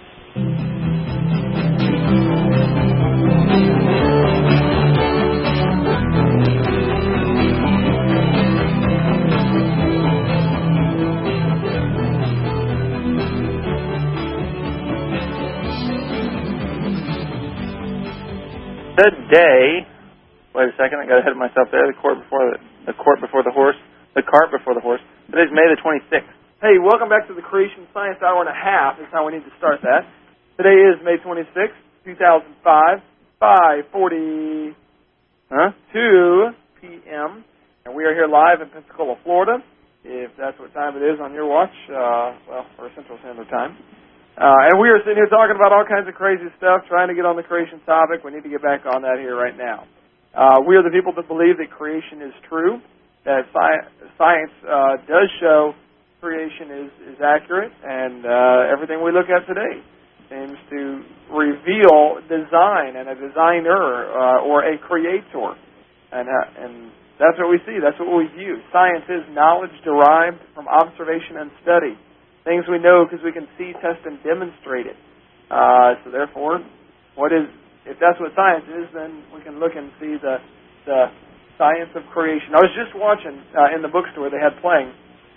Today, wait a second, I got ahead of myself there. The court before the, the court before the horse, the cart before the horse. Today's May the twenty-sixth. Hey, welcome back to the Creation Science Hour and a half. That's how we need to start that. Today is May twenty-sixth, two thousand five, five forty-two p.m. And we are here live in Pensacola, Florida. If that's what time it is on your watch, uh, well, or Central Standard Time. Uh, and we are sitting here talking about all kinds of crazy stuff, trying to get on the creation topic. We need to get back on that here right now. Uh, we are the people that believe that creation is true, that sci- science uh, does show creation is, is accurate, and uh, everything we look at today seems to reveal design and a designer uh, or a creator. And, uh, and that's what we see. That's what we view. Science is knowledge derived from observation and study. Things we know because we can see, test, and demonstrate it. Uh, so therefore, what is if that's what science is, then we can look and see the the science of creation. I was just watching uh, in the bookstore, they had playing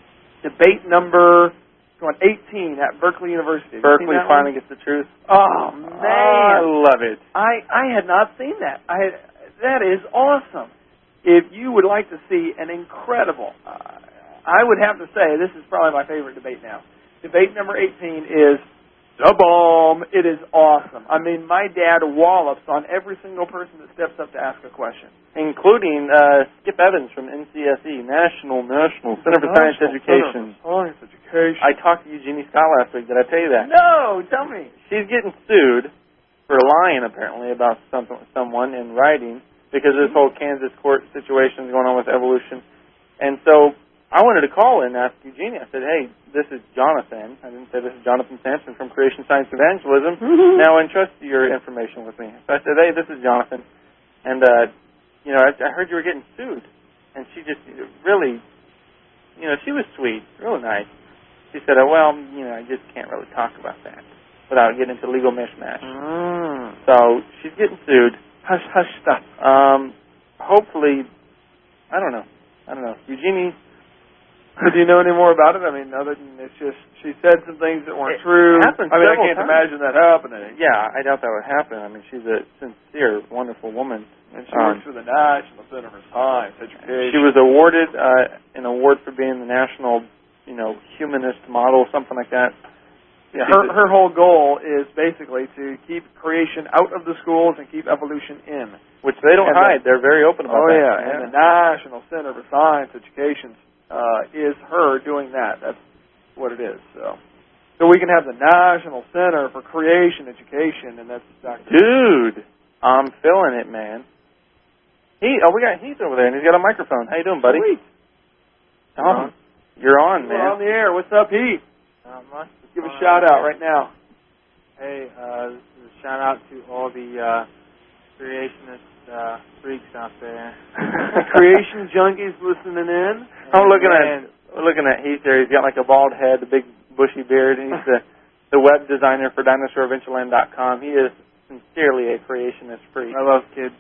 debate number eighteen at Berkeley University. Berkeley finally gets the truth. Oh, man. Oh, I love it. I, I had not seen that. I had, that is awesome. If you would like to see an incredible, uh, I would have to say this is probably my favorite debate now. Debate number eighteen is the bomb. It is awesome. I mean, my dad wallops on every single person that steps up to ask a question. Including uh, Skip Evans from N C S E, National National Center for Science Education. Science Education. I talked to Eugenie Scott last week. Did I tell you that? No, tell me. She's getting sued for lying, apparently, about some, someone in writing because of this whole Kansas court situation going on with evolution. And so I wanted to call and ask Eugenie. I said, hey, this is Jonathan. I didn't say this is Jonathan Sampson from Creation Science Evangelism. Now entrust your information with me. So I said, hey, this is Jonathan. And, uh, you know, I, I heard you were getting sued. And she just really, you know, she was sweet, really nice. She said, oh, well, you know, I just can't really talk about that without getting into legal mishmash. Mm. So she's getting sued. Hush, hush stuff. Um, hopefully, I don't know. I don't know. Eugenie... So do you know any more about it? I mean, other than it's just she said some things that weren't it true. Happened I mean, I can't times. imagine that happening. Yeah, I doubt that would happen. I mean, she's a sincere, wonderful woman. And she um, works for the National Center for Science Education. She was awarded uh, an award for being the national, you know, humanist model, something like that. Yeah, her her whole goal is basically to keep creation out of the schools and keep evolution in. Which they don't and hide. The, They're very open about oh, that. Oh, yeah. yeah. And the National Center for Science Education Uh, is her doing that. That's what it is. So, so we can have the National Center for Creation Education, and that's Doctor Dude, I'm feeling it, man. He, oh, we got Heath over there, and he's got a microphone. How you doing, buddy? Sweet. Tom, you're on, man. We're on the air. What's up, Heath? Not much. Give a shout out right now. Hey, uh, this is a shout out to all the uh, creationist uh, freaks out there. Creation junkies listening in. I'm looking at we're looking at Heath there. He's got like a bald head, a big bushy beard, and he's the the web designer for Dinosaur Adventureland dot com. He is sincerely a creationist freak. I love kids.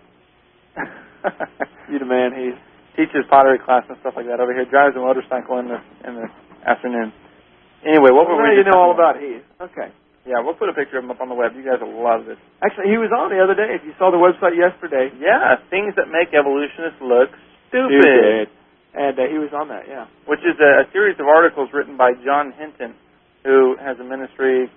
You the man. He teaches pottery class and stuff like that over here. Drives a motorcycle in the in the afternoon. Anyway, what well, were we you know all about? about Heath. Okay. Yeah, we'll put a picture of him up on the web. You guys will love this. Actually, he was on the other day. If you saw the website yesterday. Yeah, things that make evolutionists look stupid. Stupid. And uh, he was on that, yeah. Which is a, a series of articles written by John Hinton, who has a ministry,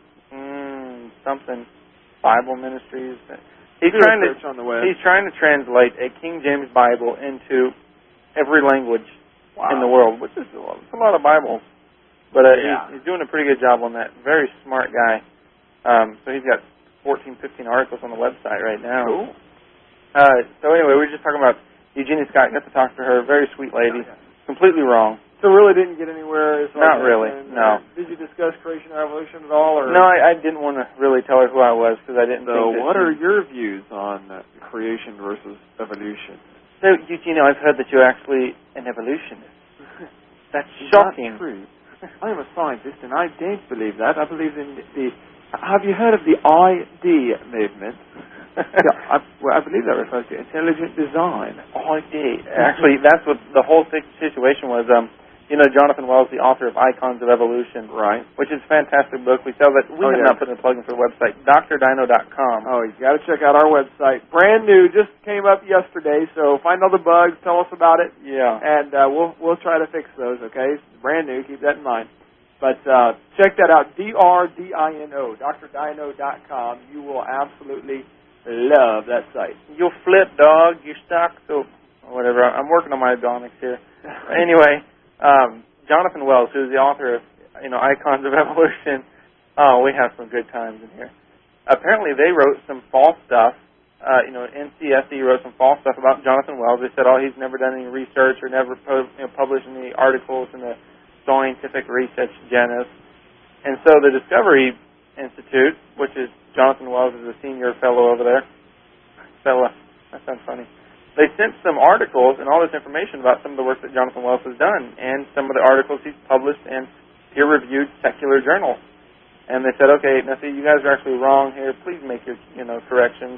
mm, something, Bible Ministries. He's trying to on the web. he's trying to translate a King James Bible into every language wow. in the world, which is a lot, it's a lot of Bibles. But uh, yeah. he's, he's doing a pretty good job on that. Very smart guy. Um, so he's got fourteen, fifteen articles on the website right now. Cool. Uh, so anyway, we were just talking about Eugenia Scott. Got to talk to her. Very sweet lady. Okay. Completely wrong. So really didn't get anywhere? As Not really, and, no. Uh, did you discuss creation or evolution at all? Or? No, I, I didn't want to really tell her who I was because I didn't so think that what she... are your views on uh, creation versus evolution? So, Eugenia, I've heard that you're actually an evolutionist. That's shocking. That's true. I am a scientist, and I don't believe that. I believe in the... Have you heard of the I D movement? yeah, I, well, I believe that refers to intelligent design. I D. Actually, that's what the whole situation was. Um, you know, Jonathan Wells, the author of Icons of Evolution, right? Which is a fantastic book. We sell that. We oh, have yeah. not put in a plug-in for the website, D R dino dot com. Oh, you got to check out our website. Brand new, just came up yesterday. So find all the bugs, tell us about it. Yeah. And uh, we'll we'll try to fix those. Okay, it's brand new. Keep that in mind. But uh, check that out, D R D I N O, D R dino dot com. You will absolutely love that site. You'll flip, dog. You're stuck. So, whatever. I'm working on my Adonics here. Anyway, um, Jonathan Wells, who's the author of, you know, Icons of Evolution. Oh, we have some good times in here. Apparently, they wrote some false stuff. Uh, you know, N C S E wrote some false stuff about Jonathan Wells. They said, oh, he's never done any research or never po- you know, published any articles in the Scientific Research Journals. And so the Discovery Institute, which is Jonathan Wells is a senior fellow over there. Fella, that sounds funny. They sent some articles and all this information about some of the work that Jonathan Wells has done and some of the articles he's published in peer-reviewed secular journals. And they said, okay, now see, you guys are actually wrong here. Please make your, you know, corrections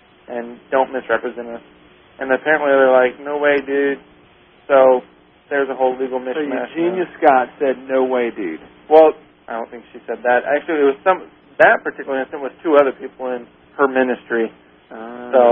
and don't misrepresent us. And apparently they're like, no way, dude. So there's a whole legal mishmash. So Eugenia Scott said, no way, dude. Well, I don't think she said that. Actually, it was some that particular incident was two other people in her ministry. Uh, so,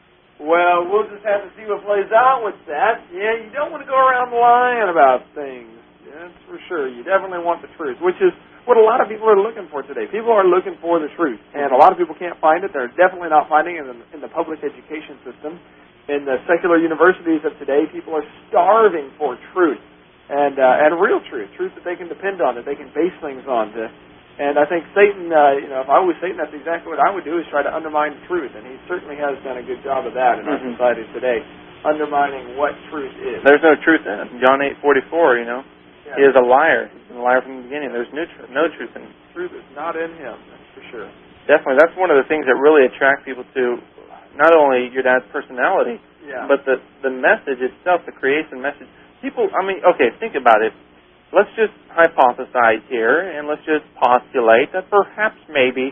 well, we'll just have to see what plays out with that. Yeah, you don't want to go around lying about things. Yeah, that's for sure. You definitely want the truth, which is what a lot of people are looking for today. People are looking for the truth, and a lot of people can't find it. They're definitely not finding it in the, in the public education system. In the secular universities of today, people are starving for truth and uh, and real truth, truth that they can depend on, that they can base things on. To, and I think Satan, uh, you know, if I was Satan, that's exactly what I would do, is try to undermine truth. And he certainly has done a good job of that in mm-hmm. our society today, undermining what truth is. There's no truth in it. John eight forty-four, you know, yeah. He is a liar. He's been a liar from the beginning. There's no, tr- no truth in him. Truth is not in him, that's for sure. Definitely. That's one of the things that really attract people to not only your dad's personality, yeah. but the, the message itself, the creation message. People, I mean, okay, think about it. Let's just hypothesize here, and let's just postulate that perhaps maybe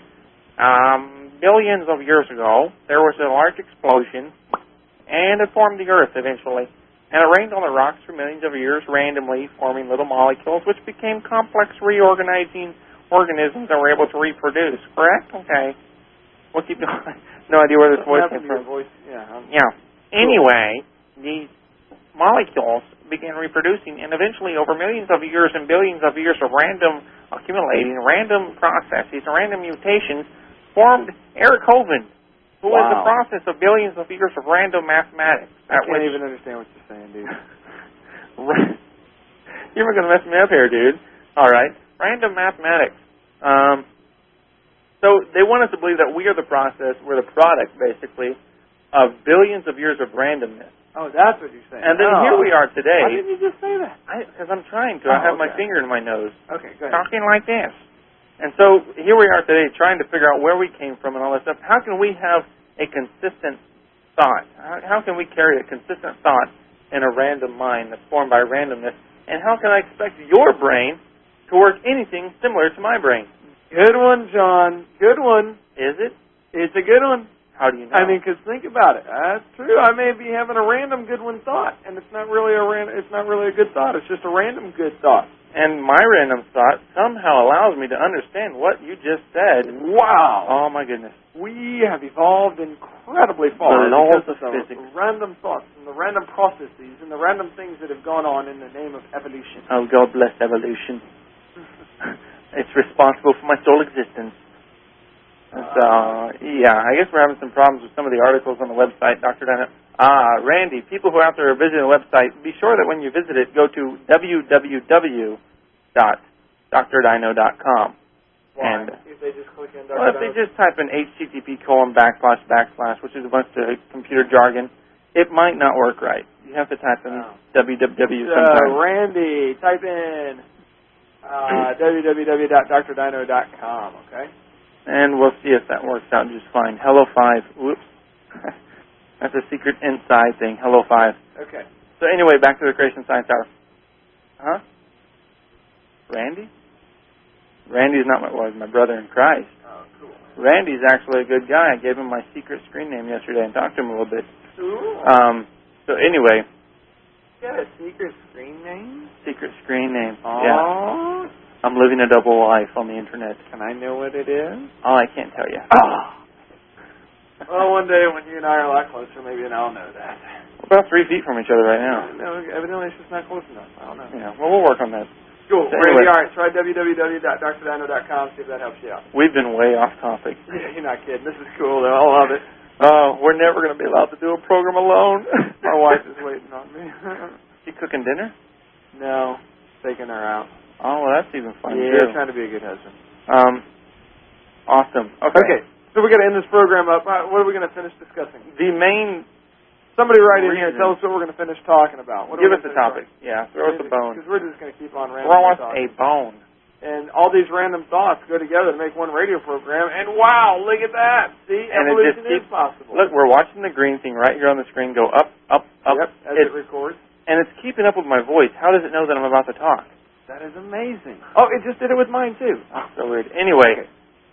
um, billions of years ago, there was a large explosion, and it formed the Earth eventually. And it rained on the rocks for millions of years, randomly forming little molecules, which became complex, reorganizing organisms that were able to reproduce. Correct? Okay. We'll keep going. No idea where this voice came from. Voice? Yeah. Um, yeah. Anyway, these molecules began reproducing, and eventually, over millions of years and billions of years of random accumulating, random processes, random mutations, formed Eric Hovind, who wow. is the process of billions of years of random mathematics. I can't even understand what you're saying, dude. You're going to mess me up here, dude. All right. Random mathematics. Um, so they want us to believe that we are the process, we're the product, basically, of billions of years of randomness. Oh, that's what you're saying. And then oh. here we are today. Why didn't you just say that? Because I'm trying to. Oh, I have okay. my finger in my nose. Okay, go ahead. Talking like this. And so here we are today trying to figure out where we came from and all that stuff. How can we have a consistent thought? How, how can we carry a consistent thought in a random mind that's formed by randomness? And how can I expect your brain to work anything similar to my brain? Good one, John. Good one. Is it? It's a good one. How do you know? I mean, because think about it. That's true. I may be having a random good one thought, and it's not really a ran- It's not really a good thought. It's just a random good thought. And my random thought somehow allows me to understand what you just said. Wow. Oh, my goodness. We have evolved incredibly far The laws because of the physics. random thoughts and the random processes and the random things that have gone on in the name of evolution. Oh, God bless evolution. It's responsible for my sole existence. So, yeah, I guess we're having some problems with some of the articles on the website, Doctor Dino. Ah, Randy, people who are out there are visiting the website, be sure that when you visit it, go to w w w dot d r dino dot com. Why? And, if they just click in well, if they just type in H T T P colon backslash backslash, which is a bunch of computer jargon, it might not work right. You have to type in oh. w w w Uh, sometimes. Randy, type in uh, w w w dot d r dino dot com, okay? And we'll see if that works out just fine. Hello five. Whoops. That's a secret inside thing. Hello five. Okay. So anyway, back to the Creation Science Hour. Huh? Randy? Randy's not my, well, he's my brother in Christ. Oh, cool. Randy's actually a good guy. I gave him my secret screen name yesterday and talked to him a little bit. Cool. Um, so anyway. You got a secret screen name? Secret screen name. Aww. Yeah. I'm living a double life on the internet. Can I know what it is? Oh, I can't tell you. Oh. Well, one day when you and I are a lot closer, maybe then I'll know that. We're about three feet from each other right now. No, evidently it's just not close enough. I don't know. Yeah, well, we'll work on that. Cool. So Randy, anyway. all right, try w w w dot d r dino dot com, see if that helps you out. We've been way off topic. Yeah, you're not kidding. This is cool, though. I love it. Oh, we're never going to be allowed to do a program alone. My wife is waiting on me. You cooking dinner? No, taking her out. Oh, well, that's even fun, yeah, too. trying to be a good husband. Um, awesome. Okay. Okay, so we're going to end this program up. What are we going to finish discussing? The main... Somebody write in reason. here and tell us what we're going to finish talking about. What Give us a topic. With? Yeah, throw us a bone. Because we're just going to keep on random Throw us talking. a bone. And all these random thoughts go together to make one radio program. And wow, look at that. See, and evolution it just keeps, is possible. Look, we're watching the green thing right here on the screen go up, up, up. Yep, as it, it records. And it's keeping up with my voice. How does it know that I'm about to talk? That is amazing. Oh, it just did it with mine, too. Oh, so weird. Anyway,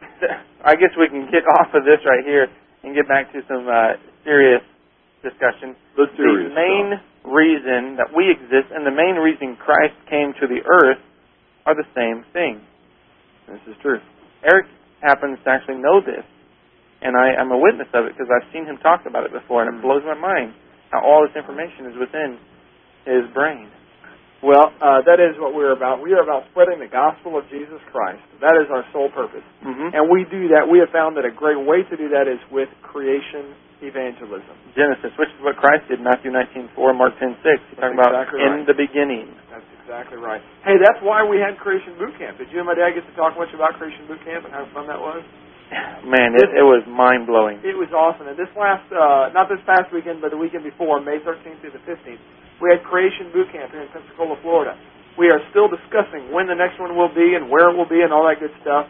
I guess we can get off of this right here and get back to some uh, serious discussion. The, the main stuff. reason that we exist and the main reason Christ came to the earth are the same thing. This is true. Eric happens to actually know this, and I, I'm a witness of it because I've seen him talk about it before, and it blows my mind how all this information is within his brain. Well, uh, that is what we're about. We are about spreading the gospel of Jesus Christ. That is our sole purpose. Mm-hmm. And we do that. We have found that a great way to do that is with creation evangelism. Genesis, which is what Christ did, Matthew nineteen four, Mark ten six. He's talking about exactly in right. the beginning. That's exactly right. Hey, that's why we had Creation Boot Camp. Did you and my dad get to talk much about Creation Boot Camp and how fun that was? Man, it, it was mind-blowing. It was awesome. And this last, uh, not this past weekend, but the weekend before, May thirteenth through the fifteenth, we had Creation Boot Camp here in Pensacola, Florida. We are still discussing when the next one will be and where it will be and all that good stuff.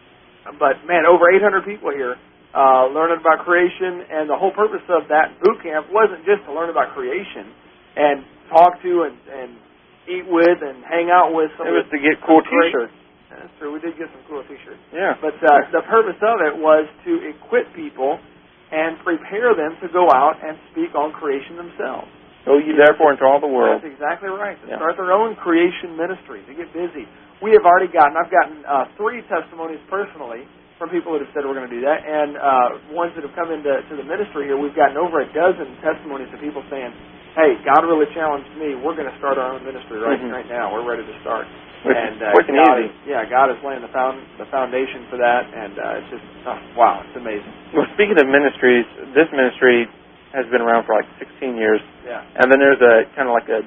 But, man, over eight hundred people here uh, learning about creation, and the whole purpose of that boot camp wasn't just to learn about creation and talk to and, and eat with and hang out with some It was of the, to get cool T-shirts. That's true. We did get some cool T-shirts. Yeah. But uh, the purpose of it was to equip people and prepare them to go out and speak on creation themselves. Go ye therefore into all the world. That's exactly right. To yeah. start their own creation ministry, to get busy. We have already gotten, I've gotten uh, three testimonies personally from people that have said we're going to do that, and uh, ones that have come into to the ministry here, we've gotten over a dozen testimonies of people saying, hey, God really challenged me. We're going to start our own ministry right, mm-hmm. right now. We're ready to start. Which, and uh, quick and God easy. Is, yeah, God is laying the, found, the foundation for that, and uh, it's just, oh, wow, it's amazing. Well, speaking of ministries, this ministry has been around for like sixteen years. Yeah. And then there's a kind of like a,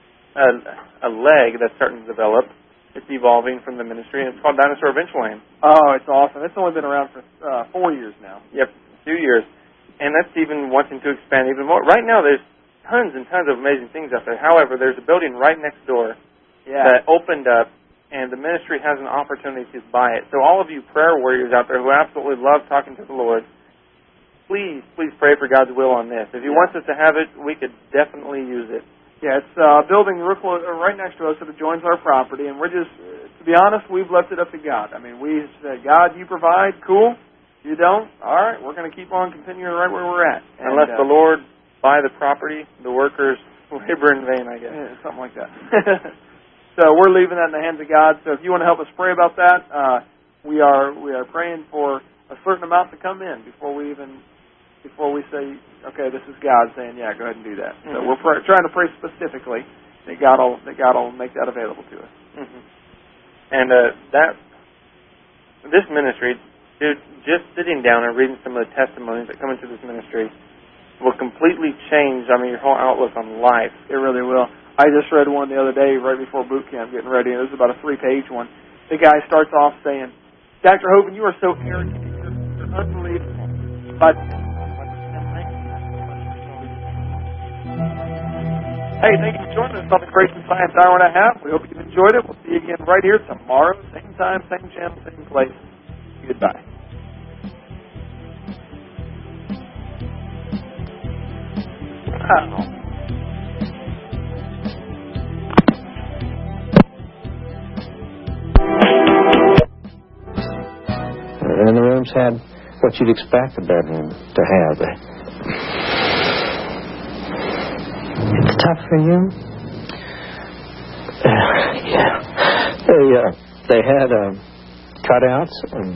a a leg that's starting to develop. It's evolving from the ministry, and it's called Dinosaur Adventureland. Oh, it's awesome. It's only been around for uh, four years now. Yep, two years. And that's even wanting to expand even more. Right now, there's tons and tons of amazing things out there. However, there's a building right next door yeah. that opened up, and the ministry has an opportunity to buy it. So all of you prayer warriors out there who absolutely love talking to the Lord, please, please pray for God's will on this. If He yeah. wants us to have it, we could definitely use it. Yeah, it's a uh, building right next to us that adjoins our property, and we're just, to be honest, we've left it up to God. I mean, we said, God, you provide, cool. You don't, all right, we're going to keep on continuing right where we're at. And, Unless uh, the Lord buy the property, the workers labor in vain, I guess. Yeah, something like that. So we're leaving that in the hands of God. So if you want to help us pray about that, uh, we are we are praying for a certain amount to come in before we even before we say, okay, this is God saying, yeah, go ahead and do that. Mm-hmm. So we're pr- trying to pray specifically that God will that God will make that available to us. Mm-hmm. And uh, that this ministry, dude, just sitting down and reading some of the testimonies that come into this ministry will completely change, I mean, your whole outlook on life. It really will. I just read one the other day right before boot camp, getting ready, and it was about a three-page one. The guy starts off saying, Doctor Hovind, you are so arrogant. You're unbelievable. But, hey, thank you for joining us on the Creation Science Hour and a Half. We hope you've enjoyed it. We'll see you again right here tomorrow, same time, same channel, same place. Goodbye. Wow. And the rooms had what you'd expect a bedroom to have. It's tough for you? Uh, yeah. They, uh, they had uh, cutouts and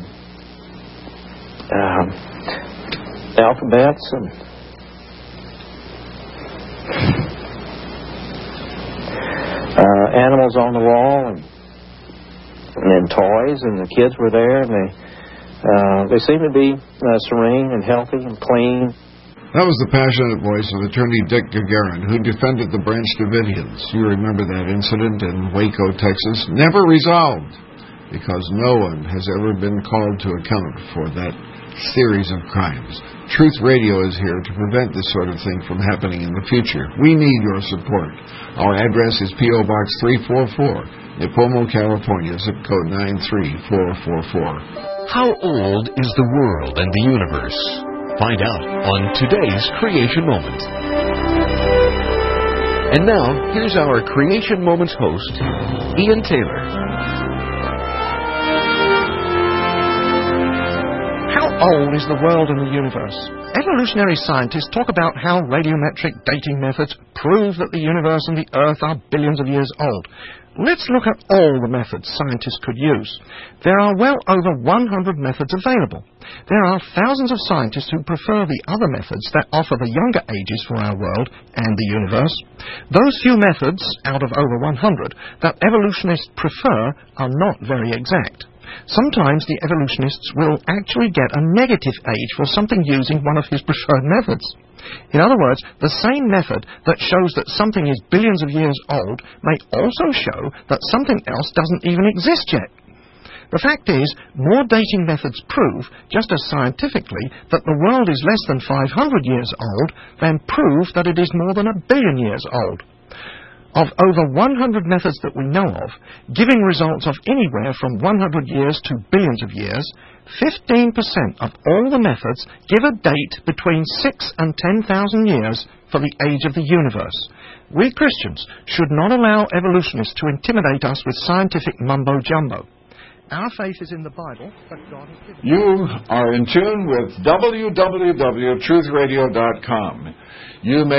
um, alphabets and uh, animals on the wall and, and then toys, and the kids were there, and they Uh, they seem to be uh, serene and healthy and clean. That was the passionate voice of Attorney Dick Gagarin, who defended the Branch Davidians. You remember that incident in Waco, Texas? Never resolved, because no one has ever been called to account for that series of crimes. Truth Radio is here to prevent this sort of thing from happening in the future. We need your support. Our address is P O Box three forty-four, Nipomo, California, zip code nine three four four four. How old is the world and the universe? Find out on today's Creation Moment. And now, here's our Creation Moments host, Ian Taylor. How old is the world and the universe? Evolutionary scientists talk about how radiometric dating methods prove that the universe and the Earth are billions of years old. Let's look at all the methods scientists could use. There are well over one hundred methods available. There are thousands of scientists who prefer the other methods that offer the younger ages for our world and the universe. Those few methods, out of over one hundred, that evolutionists prefer are not very exact. Sometimes the evolutionists will actually get a negative age for something using one of his preferred methods. In other words, the same method that shows that something is billions of years old may also show that something else doesn't even exist yet. The fact is, more dating methods prove, just as scientifically, that the world is less than five hundred years old than prove that it is more than a billion years old. Of over one hundred methods that we know of, giving results of anywhere from one hundred years to billions of years, fifteen percent of all the methods give a date between six and ten thousand years for the age of the universe. We Christians should not allow evolutionists to intimidate us with scientific mumbo-jumbo. Our faith is in the Bible, but God has given. You are in tune with w w w dot truth radio dot com. You may